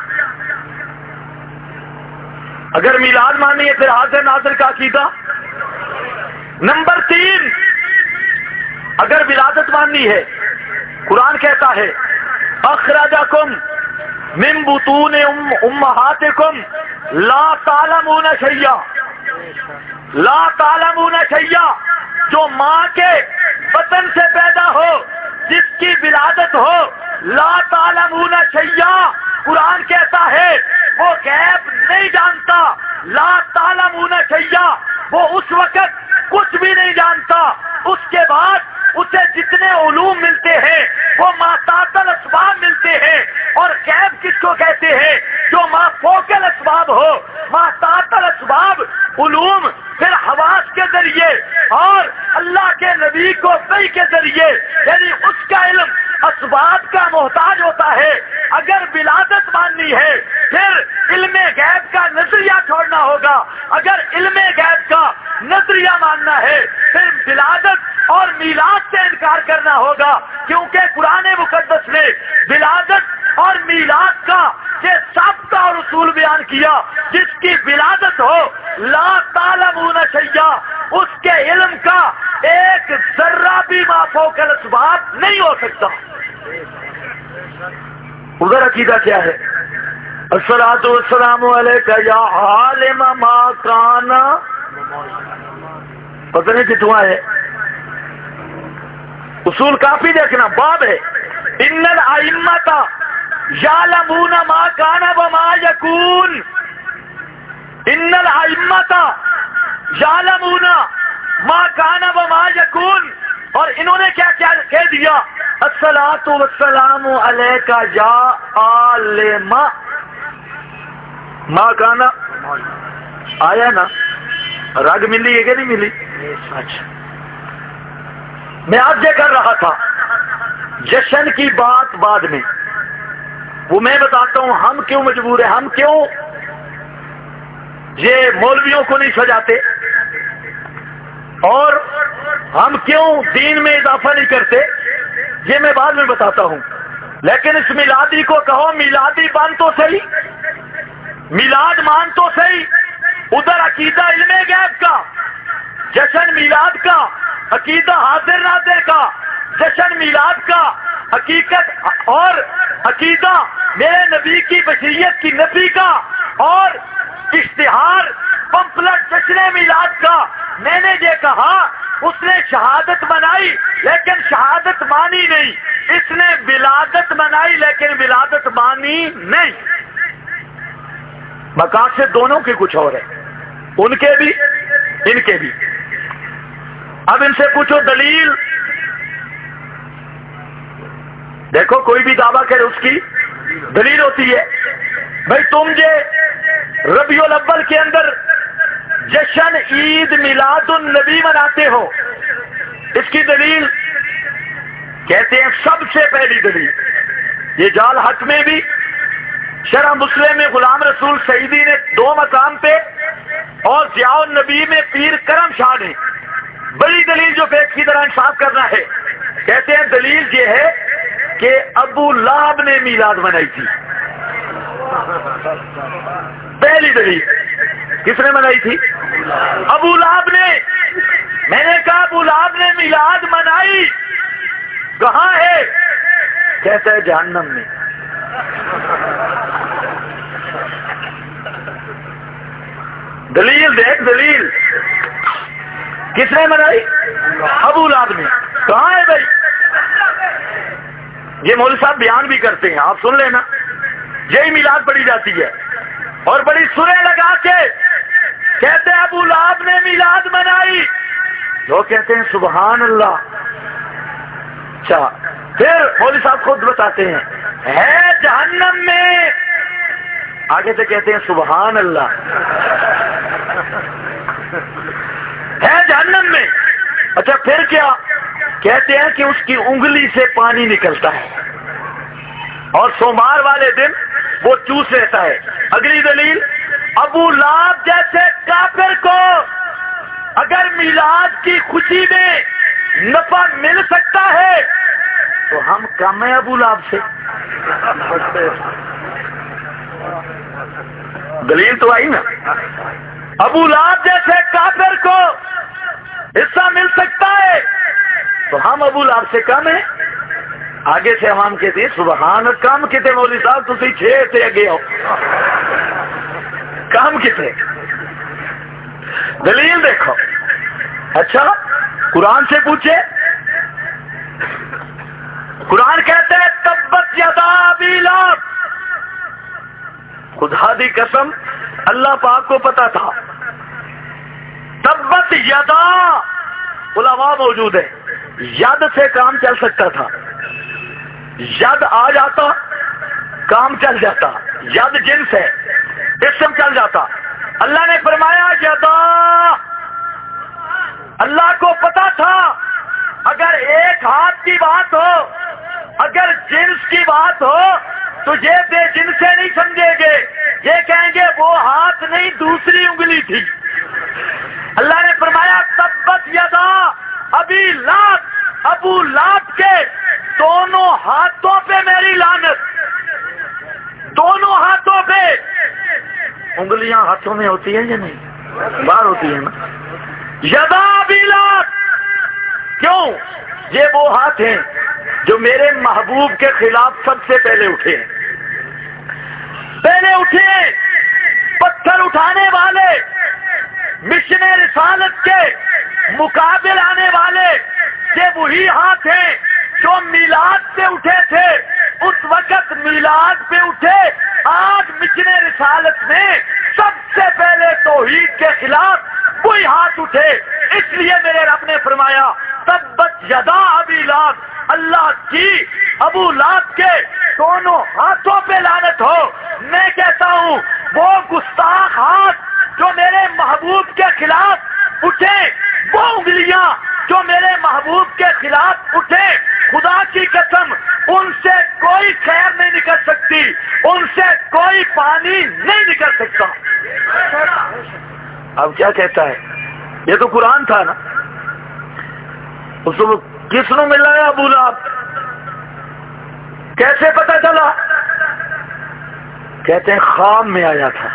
اگر میلاد مانی ہے پھر حاضر ناظر کا عقیدہ۔ نمبر 3، اگر ولادت ماننی ہے، قرآن کہتا ہے اخرجکم من بطون امہاتکم لا تعلمون شیئا، لا تعلمون شیئا، جو ماں کے بطن سے پیدا ہو، جس کی ولادت ہو، لا تعلمون شیئا، قرآن کہتا ہے وہ غیب نہیں جانتا۔ لا تعلمون شیئا، وہ اس وقت کچھ بھی نہیں جانتا، اس کے بعد اسے جتنے علوم ملتے ہیں وہ ماتحت الاسباب ملتے ہیں۔ اور غیب کس کو کہتے ہیں؟ جو ما فوق الاسباب ہو۔ ماتحت الاسباب علوم پھر حواس کے ذریعے اور اللہ کے نبی کو وحی کے ذریعے، یعنی اس کا علم اسباب کا محتاج ہوتا ہے۔ اگر ولادت ماننی ہے پھر علم غیب کا نظریہ چھوڑنا ہوگا۔ اگر علم غیب کا نظریہ ماننا ہے پھر ولادت اور میلاد سے انکار کرنا ہوگا، کیونکہ قرآن مقدس نے ولادت اور میلاد کا یہ ضابطہ اور اصول بیان کیا۔ جس کی ولادت ہو لا تعلمون شیئا، اس کے علم کا ایک ذرہ بھی ما فوق الاسباب نہیں ہو سکتا۔ ادھر عقیدہ کیا ہے؟ الصلاۃ والسلام علیک یا عالم ما کان، پتہ نہیں کتنا ہے، اصول کافی دیکھنا، باب ہے ان الائمۃ یعلمون ما کان وما یکون، ان الائمۃ یعلمون ما کان وما یکون۔ اور انہوں نے کیا کہہ دیا؟ الصلاۃ والسلام علیک یا عالم ما کان، آیا نا؟ رگ ملی ہے کہ نہیں ملی؟ اچھا، میں آج یہ کر رہا تھا جشن کی بات بعد میں، وہ میں بتاتا ہوں ہم کیوں مجبور ہیں، ہم کیوں یہ مولویوں کو نہیں سجاتے اور ہم کیوں دین میں اضافہ نہیں کرتے، یہ میں بعد میں بتاتا ہوں۔ لیکن اس میلادی کو کہو میلادی بن تو صحیح، میلاد مان تو صحیح۔ ادھر عقیدہ علم غیب کا، جشن میلاد کا، عقیدہ حاضر ناظر کا، جشن میلاد کا، حقیقت اور عقیدہ میرے نبی کی بشریت کی نفی کا، اور اشتہار پمفلٹ جشن میلاد کا۔ میں نے یہ کہا اس نے شہادت منائی لیکن شہادت مانی نہیں، اس نے ولادت منائی لیکن ولادت مانی نہیں۔ مقاصد دونوں کے کچھ اور ہے، ان کے بھی ان کے بھی۔ اب ان سے پوچھو دلیل، دیکھو کوئی بھی دعویٰ کرے اس کی دلیل ہوتی ہے۔ بھائی تم جو ربیع الاول کے اندر جشن عید میلاد النبی مناتے ہو، اس کی دلیل کہتے ہیں سب سے پہلی دلیل، یہ جال حق میں بھی شرح مسلم میں غلام رسول سعیدی نے 2 مقام پہ اور ضیاء النبی میں پیر کرم شاہ نے بڑی دلیل جو پیش کی طرح انصاف کرنا ہے. کہتے ہیں دلیل یہ ہے کہ ابو لہب نے میلاد منائی تھی. پہلی دلیل کس نے منائی تھی؟ ابو لہب نے. میں نے کہا ابو لہب نے میلاد منائی، کہاں ہے؟ کہتا ہے جہنم میں. دلیل دیکھ، دلیل کس نے منائی؟ ابو لہب نے. کہاں ہے بھائی؟ یہ مولوی صاحب بیان بھی کرتے ہیں، آپ سن لینا. یہی میلاد پڑھی جاتی ہے اور بڑی سریں لگا کے کہتے ہیں ابو لہب نے میلاد منائی. لوگ کہتے ہیں سبحان اللہ. اچھا پھر مولوی صاحب خود بتاتے ہیں ہے جہنم میں. آگے سے کہتے ہیں سبحان اللہ، ہے جہنم میں. اچھا پھر کیا کہتے ہیں کہ اس کی انگلی سے پانی نکلتا ہے اور سوموار والے دن وہ چوس لیتا ہے. اگلی دلیل، ابو لہب جیسے کافر کو اگر میلاد کی خوشی میں نفع مل سکتا ہے تو ہم کم ہیں ابو لہب سے. دلیل تو آئی نا. ابو لہب جیسے کافر کو حصہ مل سکتا ہے تو ہم ابو لہب سے کم ہیں. آگے سے ہم کہتے ہیں سبحان. کم کتے مولوی صاحب تسی 6 سے اگے ہو، کم کتے. دلیل دیکھو. اچھا قرآن سے پوچھے. قرآن کہتے ہیں تبت یدا ابی لہب. خدا دی قسم اللہ پاک کو پتا تھا. تبت یدا علماء موجود ہے. ید سے کام چل سکتا تھا، ید آ جاتا کام چل جاتا. ید جنس ہے، اسم چل جاتا. اللہ نے فرمایا یدا. اللہ کو پتا تھا اگر ایک ہاتھ کی بات ہو، اگر جنس کی بات ہو تو یہ بے جنس سے نہیں سمجھیں گے، یہ کہیں گے وہ ہاتھ نہیں دوسری انگلی تھی. اللہ نے فرمایا تبت یدا ابی لہب. ابو لہب کے دونوں ہاتھوں پہ میری لعنت. دونوں ہاتھوں پہ. انگلیاں ہاتھوں میں ہوتی ہیں یا نہیں؟ باہر ہوتی ہیں نا. یدا ابی لہب. کیوں؟ یہ وہ ہاتھ ہیں جو میرے محبوب کے خلاف سب سے پہلے اٹھے ہیں. پہلے اٹھے پتھر اٹھانے والے، مشن رسالت کے مقابل آنے والے. یہ وہی ہاتھ ہیں جو میلاد پہ اٹھے تھے. اس وقت میلاد پہ اٹھے. آج مشن رسالت میں سب سے پہلے توحید کے خلاف وہی ہاتھ اٹھے. اس لیے میرے رب نے فرمایا تبت یدا ابی لہب. اللہ کی ابو لہب کے دونوں ہاتھوں پہ لعنت ہو. میں کہتا ہوں وہ گستاخ ہاتھ جو میرے محبوب کے خلاف اٹھے، وہ انگلیاں جو میرے محبوب کے خلاف اٹھے، خدا کی قسم ان سے کوئی خیر نہیں نکل سکتی، ان سے کوئی پانی نہیں نکل سکتا. اب کیا کہتا ہے؟ یہ تو قرآن تھا نا. اس کو کس نے ملا ہے ابو لہب؟ کیسے پتا چلا؟ کہتے ہیں خواب میں آیا تھا.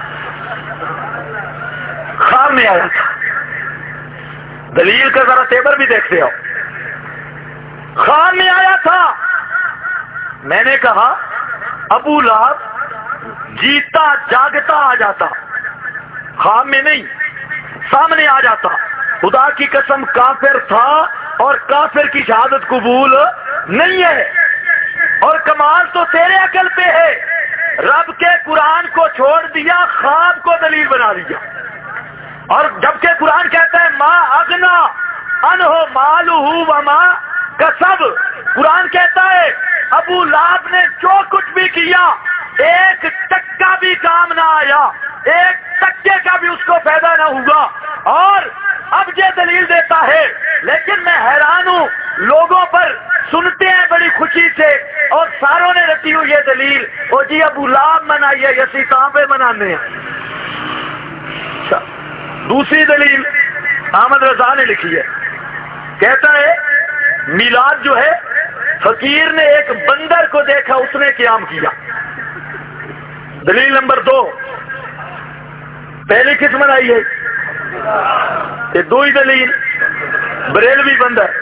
خواب میں آیا تھا. دلیل کا ذرا تیبر بھی دیکھتے ہو. خواب میں آیا تھا. میں نے کہا ابو لہب جیتا جاگتا آ جاتا، خواب میں نہیں، سامنے آ جاتا. خدا کی قسم کافر تھا اور کافر کی شہادت قبول نہیں ہے. اور کمال تو تیرے عقل پہ ہے. رب کے قرآن کو چھوڑ دیا، خواب کو دلیل بنا دیا. اور جبکہ قرآن کہتا ہے ما اغنا عنہ مالہ وما کسب. قرآن کہتا ہے ابو لہب نے جو کچھ بھی کیا ایک ٹکا بھی کام نہ آیا، ایک ٹکے کا بھی اس کو فائدہ نہ ہوا. اور اب یہ دلیل دیتا ہے، لیکن میں حیران ہوں، لوگوں پر سنتے ہیں بڑی خوشی سے اور ساروں نے رٹی ہوئی یہ دلیل، اور جی ابو لہب منائیے، یسی کہاں پہ منانے ہیں؟ دوسری دلیل احمد رضا نے لکھی ہے، کہتا ہے میلاد جو ہے، فقیر نے ایک بندر کو دیکھا، اس نے قیام کیا۔ دلیل نمبر 2، پہلی کس منائی ہے؟ یہ دو ہی دلیل، بریلوی بندر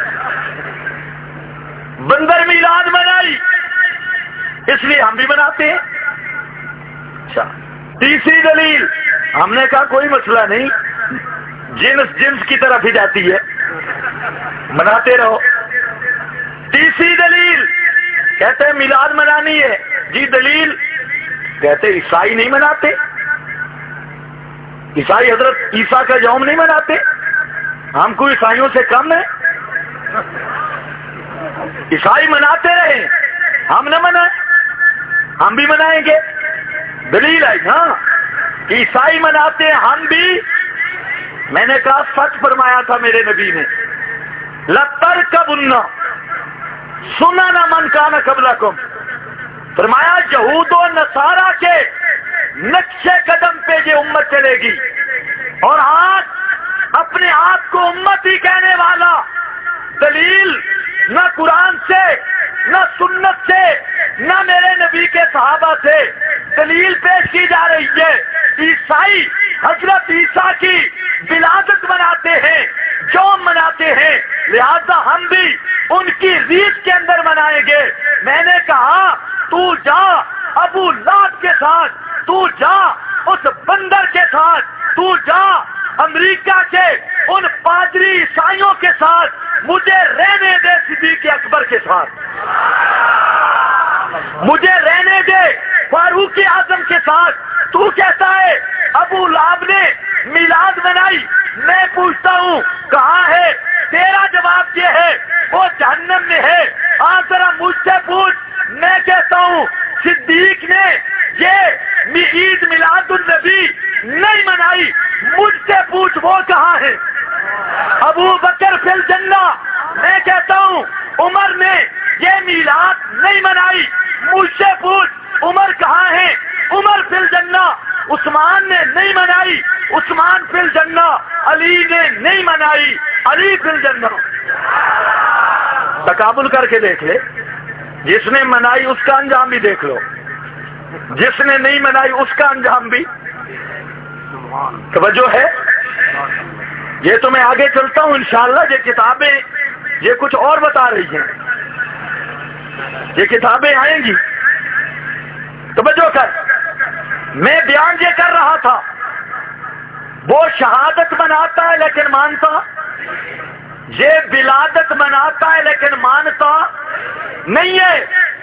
میلاد منائی، اس لیے ہم بھی مناتے ہیں۔ اچھا، تیسری دلیل، ہم نے کہا کوئی مسئلہ نہیں، جنس کی طرف ہی جاتی ہے، مناتے رہو۔ تیسری دلیل کہتے ہیں میلاد منانی ہے، جی دلیل، کہتے عیسائی نہیں مناتے، عیسائی حضرت عیسیٰ کا یوم نہیں مناتے، ہم کو عیسائیوں سے کم ہے؟ عیسائی مناتے رہے، ہم نہ منائیں، ہم بھی منائیں گے۔ دلیل ہے ہاں کہ عیسائی مناتے ہیں، ہم بھی۔ میں نے کہا سچ فرمایا تھا میرے نبی نے، لَتَرْكَبُنَّ سُنَنَ مَنْ كَانَ قَبْلَكُمْ، فرمایا یہود و نصارہ کے نقش قدم پہ یہ امت چلے گی، اور آج اپنے آپ کو امت ہی کہنے والا، دلیل نہ قرآن سے، نہ سنت سے، نہ میرے نبی کے صحابہ سے دلیل پیش کی جا رہی ہے۔ عیسائی حضرت عیسیٰ کی ولادت مناتے ہیں، یوم مناتے ہیں، لہذا ہم بھی ان کی ریت کے اندر منائیں گے۔ میں نے کہا تو جا ابو لہب کے ساتھ، تو جا اس بندر کے ساتھ، تو جا امریکہ کے ان پادری عیسائیوں کے ساتھ، مجھے رہنے دے صدیق اکبر کے ساتھ، مجھے رہنے دے فاروق اعظم کے ساتھ۔ تو کہتا ہے ابو لہب نے میلاد منائی، میں پوچھتا ہوں کہاں ہے؟ تیرا جواب یہ ہے وہ جہنم میں ہے۔ آج ذرا مجھ سے پوچھ، میں کہتا ہوں صدیق نے یہ عید میلاد النبی نہیں منائی، مجھ سے پوچھ وہ کہاں ہے؟ ابو بکر فی الجنہ، میں کہتا ہوں عمر نے یہ میلاد نہیں منائی، مجھ سے پوچھ عمر کہاں ہے؟ عمر فی الجنہ۔ عثمان نے نہیں منائی، عثمان فی الجنہ۔ علی نے نہیں منائی، علی فی الجنہ۔ تقابل کر کے دیکھ لے، جس نے منائی اس کا انجام بھی دیکھ لو، جس نے نہیں منائی اس کا انجام بھی۔ توجہ ہے؟ یہ تو میں آگے چلتا ہوں انشاءاللہ، یہ کتابیں یہ کچھ اور بتا رہی ہیں، یہ کتابیں آئیں گی، توجہ کر۔ میں بیان یہ کر رہا تھا، وہ شہادت مناتا ہے لیکن مانتا، یہ ولادت مناتا ہے لیکن مانتا نہیں ہے۔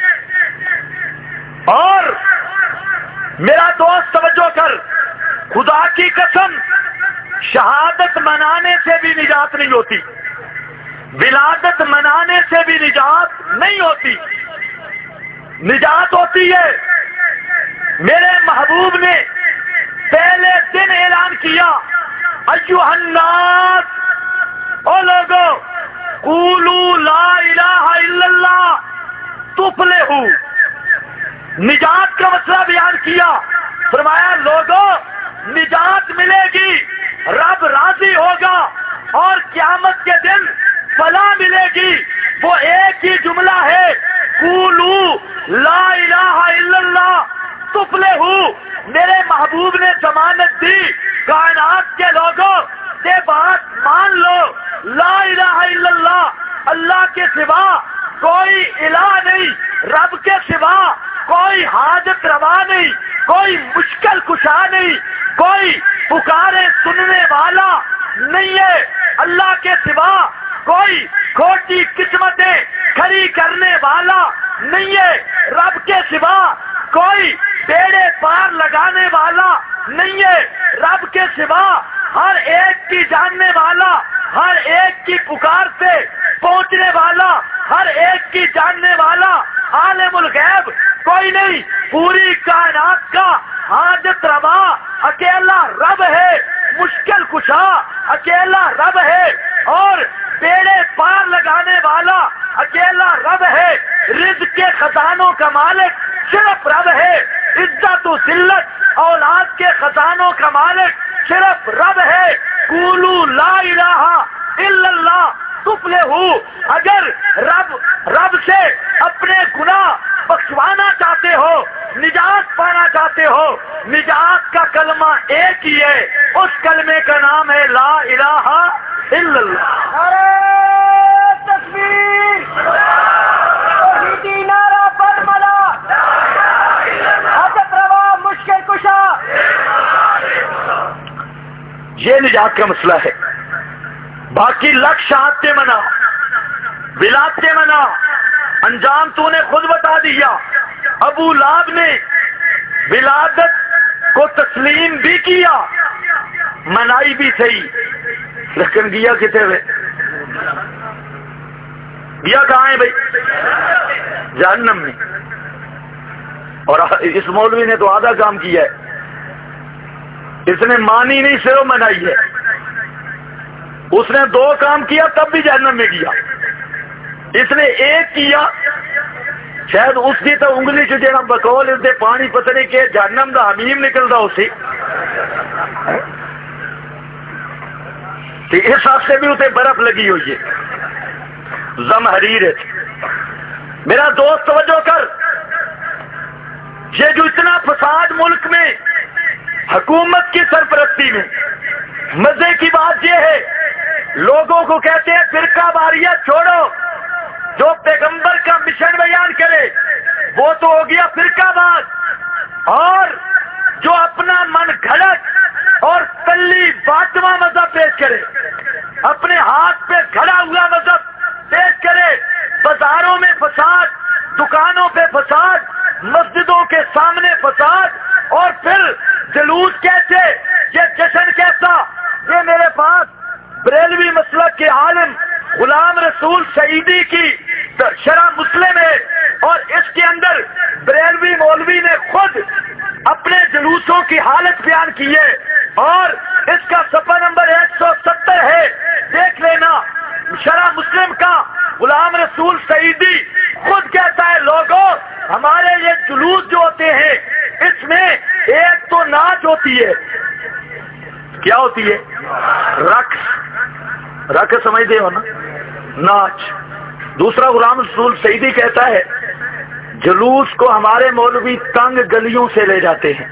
اور میرا دوست توجہ کر، خدا کی قسم، شہادت منانے سے بھی نجات نہیں ہوتی، ولادت منانے سے بھی نجات نہیں ہوتی۔ نجات ہوتی ہے، میرے محبوب نے پہلے دن اعلان کیا، ایھا الناس، او لوگو، قولوا لا الہ الا اللہ تفلحوا، نجات کا مسئلہ بیان کیا، فرمایا لوگو نجات ملے گی، رب راضی ہوگا اور قیامت کے دن فلاح ملے گی۔ وہ ایک ہی جملہ ہے، قولوا لا الہ الا اللہ تفلحوا۔ میرے محبوب نے ضمانت دی کائنات کے لوگوں، یہ بات مان لو، لا الہ الا اللہ، اللہ کے سوا کوئی الہ نہیں، رب کے سوا کوئی حاجت روا نہیں، کوئی مشکل کشا نہیں، کوئی پکارے سننے والا نہیں ہے، اللہ کے سوا کوئی کھوٹی قسمتیں کھڑی کرنے والا نہیں ہے، رب کے سوا کوئی بیڑے پار لگانے والا نہیں ہے، رب کے سوا ہر ایک کی جاننے والا، ہر ایک کی پکار سے پہنچنے والا، ہر ایک کی جاننے والا، عالم الغیب کوئی نہیں، پوری کائنات کا حاجت روا اکیلا رب ہے، مشکل کشا اکیلا رب ہے، اور بیڑے پار لگانے والا اکیلا رب ہے، رزق کے خزانوں کا مالک صرف رب ہے، عزت و ذلت اولاد کے خزانوں کا مالک صرف رب ہے۔ قولوا لا الہ الا اللہ تفلحوا، اگر رب سے اپنے گناہ بخشوانا چاہتے ہو، نجات پانا چاہتے ہو، نجات کا کلمہ ایک ہی ہے، اس کلمے کا نام ہے لا الہ الا اللہ۔ نعرہ تکبیر، توحیدی نعرہ برملا، حاجت روا مشکل کشا۔ یہ نجات کا مسئلہ ہے۔ باقی لکھ شہادتیں منا، ولادتیں منا، انجام تو نے خود بتا دیا۔ ابو لہب نے ولادت کو تسلیم بھی کیا، منائی بھی صحیح، لیکن گیا کتے ہوئے؟ گیا کہاں ہے بھائی؟ جہنم میں۔ اور اس مولوی نے تو آدھا کام کیا ہے، اس نے مانی نہیں صرف منائی ہے، اس نے دو کام کیا تب بھی جہنم میں گیا، اس نے ایک کیا شاید اس کی تو انگلی چ جا بکول اس دے پانی پتنے کے جہنم دا حمیم نکلتا اسی، اس سے بھی اسے برف لگی ہوئی ہے، زمہریر ہے۔ میرا دوست توجہ کر، یہ جو اتنا فساد ملک میں حکومت کی سرپرستی میں، مزے کی بات یہ ہے لوگوں کو کہتے ہیں فرقہ واریت چھوڑو، جو پیغمبر کا مشن بیان کرے وہ تو ہو گیا فرقہ باز، اور جو اپنا من گھڑت اور تلی باطواں مذہب پیش کرے، اپنے ہاتھ پہ کھڑا ہوا مذہب پیش کرے، بازاروں میں فساد، دکانوں پہ فساد، مسجدوں کے سامنے فساد، اور پھر جلوس کیسے، یہ جشن کیسا۔ یہ میرے پاس بریلوی مسلک کے عالم غلام رسول سعیدی کی شرح مسلم ہے، اور اس کے اندر بریلوی مولوی نے خود اپنے جلوسوں کی حالت بیان کی ہے، اور اس کا صفحہ نمبر 170 ہے، دیکھ لینا۔ شرح مسلم کا غلام رسول سعیدی خود کہتا ہے لوگوں ہمارے یہ جلوس جو ہوتے ہیں اس میں ایک تو ناچ ہوتی ہے، کیا ہوتی ہے؟ رقص سمجھتے ہو نا، ناچ۔ دوسرا غلام رسول سعیدی کہتا ہے جلوس کو ہمارے مولوی تنگ گلیوں سے لے جاتے ہیں،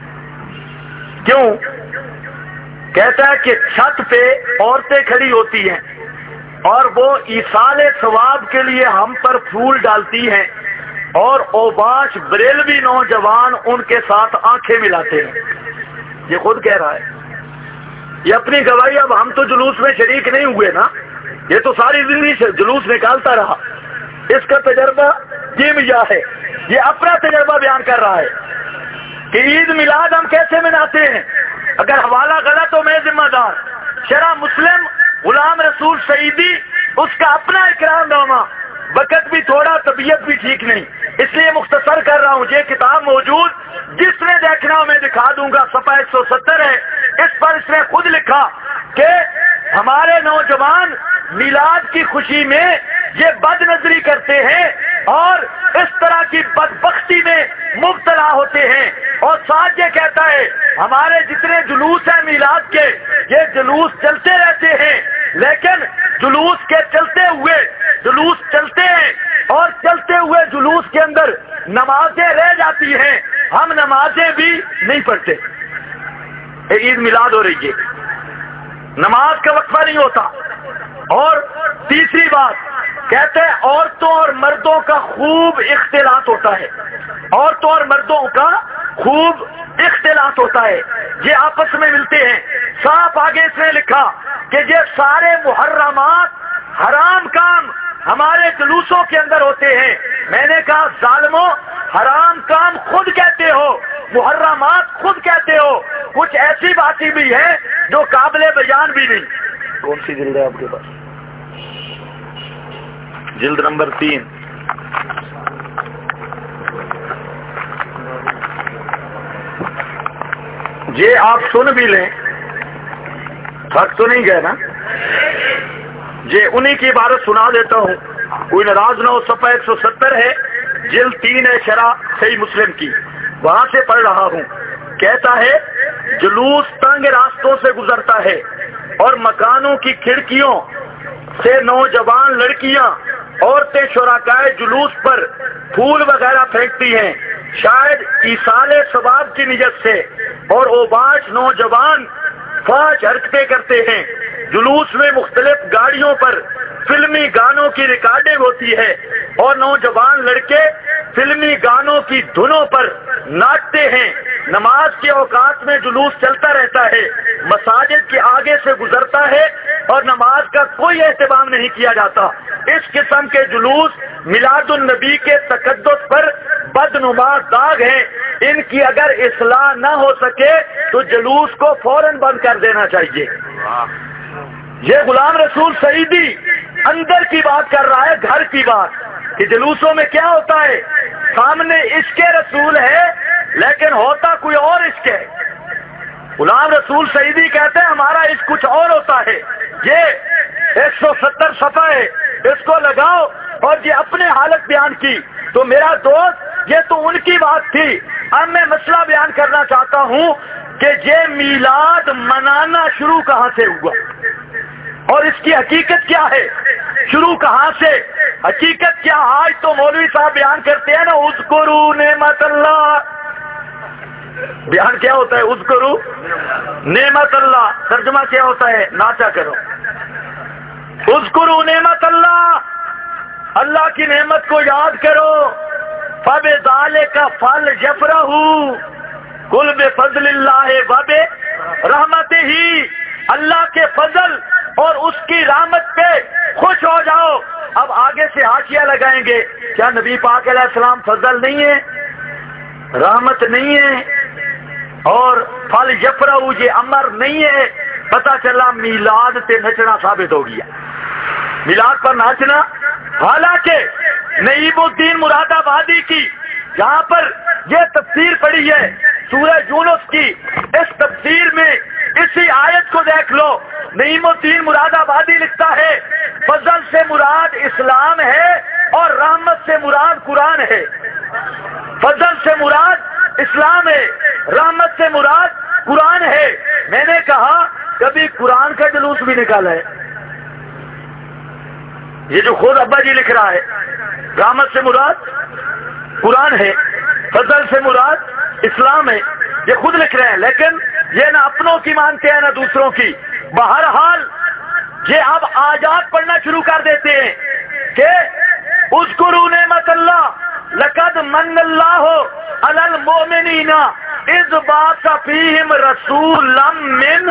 کیوں؟ کہتا ہے کہ چھت پہ عورتیں کھڑی ہوتی ہیں اور وہ ایصال ثواب کے لیے ہم پر پھول ڈالتی ہیں، اور اوباش بریلوی نوجوان ان کے ساتھ آنکھیں ملاتے ہیں۔ یہ خود کہہ رہا ہے، یہ اپنی گواہی۔ اب ہم تو جلوس میں شریک نہیں ہوئے نا، یہ تو ساری زندگی سے جلوس نکالتا رہا، اس کا تجربہ کیمیا ہے، یہ اپنا تجربہ بیان کر رہا ہے کہ عید میلاد ہم کیسے مناتے ہیں۔ اگر حوالہ غلط ہو میں ذمہ دار۔ شرح مسلم غلام رسول سعیدی، اس کا اپنا اقرار نامہ، وقت بھی تھوڑا، طبیعت بھی ٹھیک نہیں، اس لیے مختصر کر رہا ہوں۔ یہ کتاب موجود، جس نے دیکھنا میں دکھا دوں گا، صفحہ 170 ہے، اس پر اس نے خود لکھا کہ ہمارے نوجوان میلاد کی خوشی میں یہ بد نظری کرتے ہیں اور اس طرح کی بدبختی میں مبتلا ہوتے ہیں، اور ساتھ یہ کہتا ہے ہمارے جتنے جلوس ہیں میلاد کے، یہ جلوس چلتے رہتے ہیں، لیکن جلوس کے چلتے ہوئے جلوس چلتے ہیں، اور چلتے ہوئے جلوس کے اندر نمازیں رہ جاتی ہیں، ہم نمازیں بھی نہیں پڑھتے۔ عید میلاد ہو رہی ہے، نماز کا وقفہ نہیں ہوتا۔ اور تیسری بات کہتے ہیں عورتوں اور مردوں کا خوب اختلاط ہوتا ہے، عورتوں اور مردوں کا خوب اختلاط ہوتا ہے، یہ آپس میں ملتے ہیں۔ صاف آگے اس نے لکھا کہ یہ سارے محرمات، حرام کام ہمارے جلوسوں کے اندر ہوتے ہیں۔ میں نے کہا ظالموں، حرام کام خود کہتے ہو، محرمات خود کہتے ہو، کچھ ایسی باتیں بھی ہیں جو قابل بیان بھی نہیں۔ کون سی جلد ہے آپ کے پاس؟ جلد نمبر 3۔ یہ آپ سن بھی لیں، تھک تو نہیں گئے نا؟ یہ انہی کی عبارت سنا دیتا ہوں، کوئی ناراض نہ ہو۔ صفحہ 170 ہے، جلد 3 ہے شرح صحیح مسلم کی، وہاں سے پڑھ رہا ہوں۔ کہتا ہے جلوس تنگ راستوں سے گزرتا ہے اور مکانوں کی کھڑکیوں سے نوجوان لڑکیاں، عورتیں شرکائے جلوس پر پھول وغیرہ پھینکتی ہیں، شاید ایصال ثواب کی نیت سے، اور اوباش نوجوان فاش حرکتیں کرتے ہیں۔ جلوس میں مختلف گاڑیوں پر فلمی گانوں کی ریکارڈنگ ہوتی ہے اور نوجوان لڑکے فلمی گانوں کی دھنوں پر ناچتے ہیں۔ نماز کے اوقات میں جلوس چلتا رہتا ہے، مساجد کے آگے سے گزرتا ہے اور نماز کا کوئی اہتمام نہیں کیا جاتا۔ اس قسم کے جلوس میلاد النبی کے تقدس پر بدنما داغ ہیں، ان کی اگر اصلاح نہ ہو سکے تو جلوس کو فوراً بند کر دینا چاہیے۔ یہ غلام رسول سعیدی اندر کی بات کر رہا ہے، گھر کی بات، کہ جلوسوں میں کیا ہوتا ہے، سامنے عشق رسول ہے لیکن ہوتا کوئی اور عشق ہے۔ غلام رسول سعیدی کہتے ہیں ہمارا عشق کچھ اور ہوتا ہے۔ یہ 170 صفحہ ہے، اس کو لگاؤ، اور یہ اپنے حالت بیان کی۔ تو میرا دوست یہ تو ان کی بات تھی، اب میں مسئلہ بیان کرنا چاہتا ہوں کہ یہ میلاد منانا شروع کہاں سے ہوا اور اس کی حقیقت کیا ہے، شروع کہاں سے، حقیقت کیا؟ آج تو مولوی صاحب بیان کرتے ہیں نا اذکروا نعمت اللہ، بیان کیا ہوتا ہے؟ اذکروا نعمت اللہ، ترجمہ کیا ہوتا ہے؟ ناچا کرو۔ اذکروا نعمت اللہ، اللہ کی نعمت کو یاد کرو۔ فبذالک فلیفرحوا قل بفضل اللہ وبرحمتہ، اللہ کے فضل اور اس کی رحمت پہ خوش ہو جاؤ۔ اب آگے سے حاشیہ لگائیں گے، کیا نبی پاک علیہ السلام فضل نہیں ہے، رحمت نہیں ہے، اور فلیفرحوا یہ امر نہیں ہے؟ پتہ چلا میلاد تے نچنا ثابت ہو گیا، میلاد پر ناچنا۔ حالانکہ نعیم الدین مراد آبادی کی جہاں پر یہ تفسیر پڑھی ہے سورہ یونس کی، اس تفسیر میں اسی آیت کو دیکھ لو، نعیم الدین مراد آبادی لکھتا ہے فضل سے مراد اسلام ہے اور رحمت سے مراد قرآن ہے۔ فضل سے مراد اسلام ہے، رحمت سے مراد قرآن ہے۔ میں نے کہا کبھی قرآن کا جلوس بھی نکالا ہے؟ یہ جو خود ابا جی لکھ رہا ہے رحمت سے مراد قرآن ہے، فضل سے مراد اسلام ہے، یہ خود لکھ رہے ہیں، لیکن یہ نہ اپنوں کی مانتے ہیں نہ دوسروں کی۔ بہرحال یہ اب آیات پڑھنا شروع کر دیتے ہیں کہ اذکروا نعمت اللہ لقد من اللہ علی المؤمنین اذ بعث فیہم رسولا من،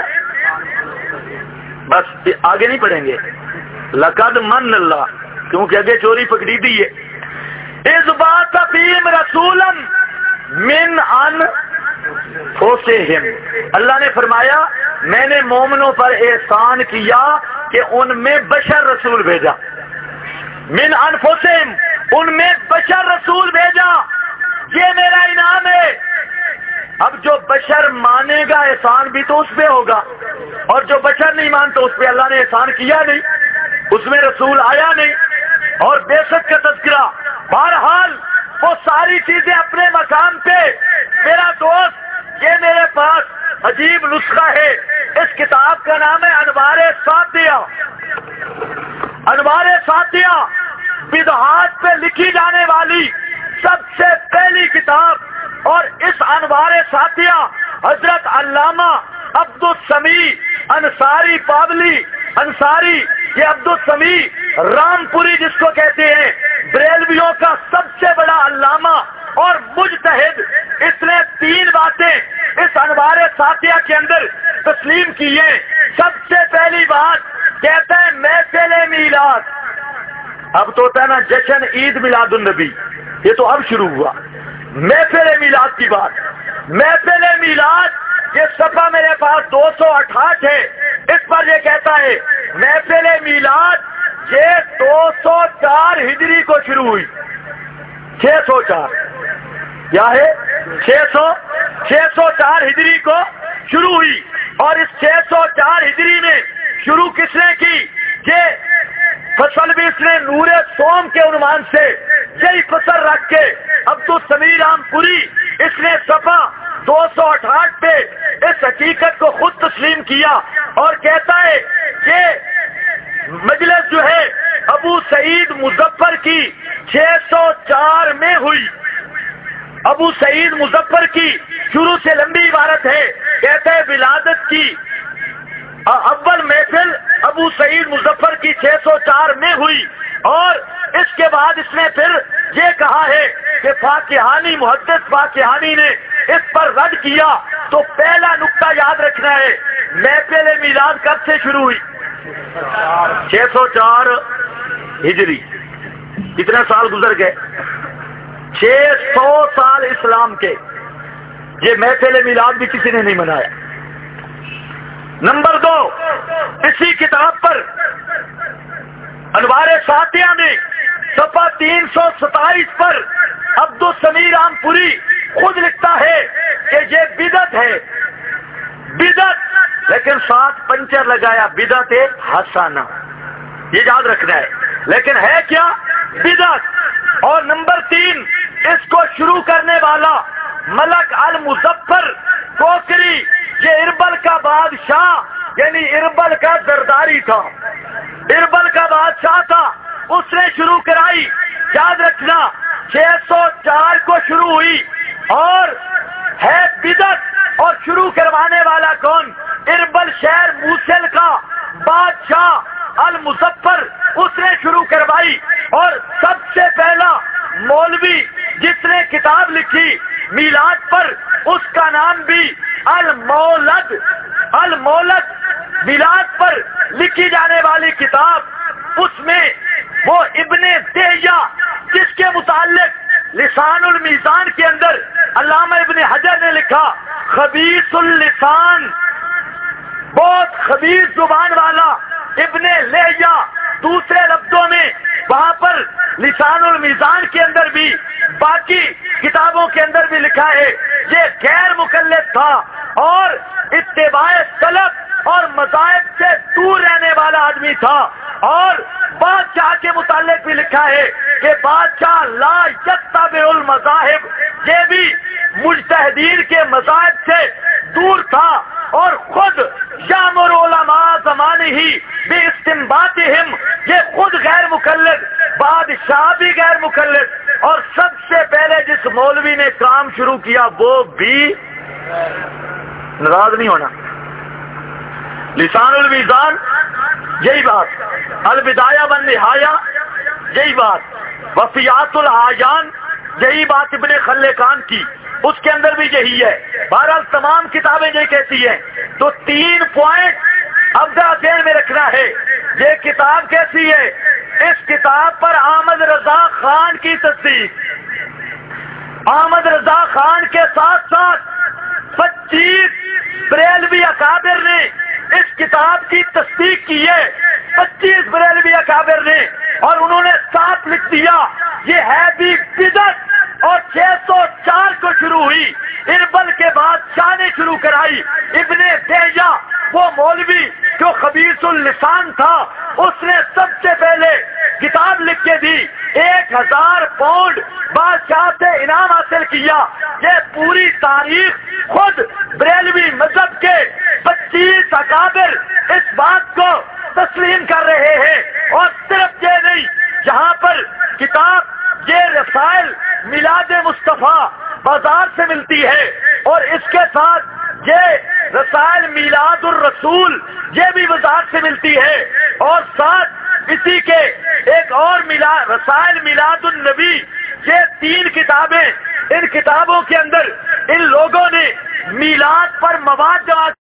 بس آگے نہیں پڑھیں گے، لقد من اللہ، کیونکہ اگے چوری پکڑی دی ہے۔ اذ بعث فیہم رسولا من انفسہم، اللہ نے فرمایا میں نے مومنوں پر احسان کیا کہ ان میں بشر رسول بھیجا، من انفسہم، ان میں بشر رسول بھیجا، یہ میرا انعام ہے۔ اب جو بشر مانے گا احسان بھی تو اس پہ ہوگا، اور جو بشر نہیں مانتا اس پہ اللہ نے احسان کیا نہیں، اس میں رسول آیا نہیں، اور بے شک کا تذکرہ۔ بہرحال وہ ساری چیزیں اپنے مقام پہ۔ میرا دوست یہ میرے پاس عجیب نسخہ ہے، اس کتاب کا نام ہے انوار ساتیہ۔ انوار ساتیہ بدعات پہ لکھی جانے والی سب سے پہلی کتاب، اور اس انوار ساتیہ حضرت علامہ عبد السمیع انصاری پابلی انصاری، یہ عبد السمیع رام پوری جس کو کہتے ہیں، بریلویوں کا سب سے بڑا علامہ اور مجتہد، اس نے 3 باتیں اس انوار ساتیہ کے اندر تسلیم کی ہیں۔ سب سے پہلی بات کہتا ہے محفل میلاد، اب تو ہوتا ہے نا جشن عید میلاد النبی، یہ تو اب شروع ہوا، محفل میلاد کی بات۔ محفل میلاد یہ صفحہ میرے پاس 268 ہے، اس پر یہ کہتا ہے محفل میلاد یہ 204 ہجری کو شروع ہوئی، 604 کیا ہے 604 ہجری کو شروع ہوئی. اور اس 604 ہجری میں شروع کس نے کی کہ فصل بھی اس نے نور سوم کے عنوان سے یہی فصل رکھ کے عبدالسمیع رامپوری اس نے صفحہ 268 پہ اس حقیقت کو خود تسلیم کیا اور کہتا ہے کہ مجلس جو ہے ابو سعید مظفر کی 604 میں ہوئی. ابو سعید مظفر کی شروع سے لمبی عبارت ہے. کہتے ہیں ولادت کی اول محفل ابو سعید مظفر کی 604 میں ہوئی. اور اس کے بعد اس نے پھر یہ کہا ہے کہ فاقہانی محدث فاقہانی نے اس پر رد کیا. تو پہلا نقطہ یاد رکھنا ہے, محفل میلاد کب سے شروع ہوئی؟ 604 ہجری. کتنے سال گزر گئے؟ 600 سال اسلام کے. یہ محفل میلاد بھی کسی نے نہیں منایا. نمبر 2, اسی کتاب پر انوار ساتیہ میں صفحہ 327 پر عبدالسمیع رامپوری خود لکھتا ہے کہ یہ بدعت ہے. بدعت, لیکن ساتھ پنچر لگایا, بدعت حسنہ. یہ یاد رکھنا ہے. لیکن ہے کیا؟ بدعت. اور نمبر 3, اس کو شروع کرنے والا ملک المظفر کوکری, یہ اربل کا بادشاہ یعنی اربل کا زرداری تھا, اربل کا بادشاہ تھا, اس نے شروع کرائی. یاد رکھنا 604 کو شروع ہوئی اور ہے بدعت. اور شروع کروانے والا کون؟ اربل شہر موصل کا بادشاہ المظفر, اس نے شروع کروائی. اور سب سے پہلا مولوی جس نے کتاب لکھی میلاد پر, اس کا نام بھی المولد. المولد میلاد پر لکھی جانے والی کتاب, اس میں وہ ابن دہیہ جس کے متعلق لسان المیزان کے اندر علامہ ابن حجر نے لکھا خبیث اللسان, بہت خبیث زبان والا ابن لہیہ. دوسرے لفظوں میں وہاں پر لسان المیزان کے اندر بھی باقی کتابوں کے اندر بھی لکھا ہے یہ غیر مقلد تھا اور اتباع سلف اور مذاہب سے دور رہنے والا آدمی تھا. اور بادشاہ کے متعلق بھی لکھا ہے کہ بادشاہ لا یتبع المذاہب, یہ بھی مجتہدین کے مذاہب سے دور تھا اور خود یامر علماء زمانہ باستنباطہم, یہ خود غیر مقلد, بادشاہ بھی غیر مقلد. اور سب سے پہلے جس مولوی نے کام شروع کیا وہ بھی, ناراض نہیں ہونا, لسان المیزان یہی بات, البدایہ والنہایہ یہی بات, وفیات العیان یہی بات ابن خلقان کی, اس کے اندر بھی یہی ہے. بہرحال تمام کتابیں یہ کہتی ہیں. تو 3 پوائنٹ اب ذرا ذہن میں رکھنا ہے. یہ کتاب کیسی ہے؟ اس کتاب پر احمد رضا خان کی تصدیق, احمد رضا خان کے ساتھ ساتھ 25 بریلوی اکابر نے اس کتاب کی تصدیق کی ہے. 25 بریلوی اکابر نے, اور انہوں نے ساتھ لکھ دیا یہ ہے بھی بدعت. اور 604 کو شروع ہوئی, اربل کے بعد شاہ نے شروع کرائی. ابن دہیہ وہ مولوی جو خبیث اللسان تھا, اس نے سب سے پہلے کتاب لکھ کے دی. 1000 پاؤنڈ بادشاہ سے انعام حاصل کیا. یہ پوری تاریخ خود بریلوی مذہب کے 25 اکابر اس بات کو تسلیم کر رہے ہیں. اور صرف یہ نہیں, جہاں پر کتاب یہ رسائل میلاد مصطفیٰ بازار سے ملتی ہے اور اس کے ساتھ یہ رسائل میلاد الرسول یہ بھی بازار سے ملتی ہے. اور ساتھ اسی کے ایک اور رسائل میلاد النبی, یہ 3 کتابیں, ان کتابوں کے اندر ان لوگوں نے میلاد پر مواد جمع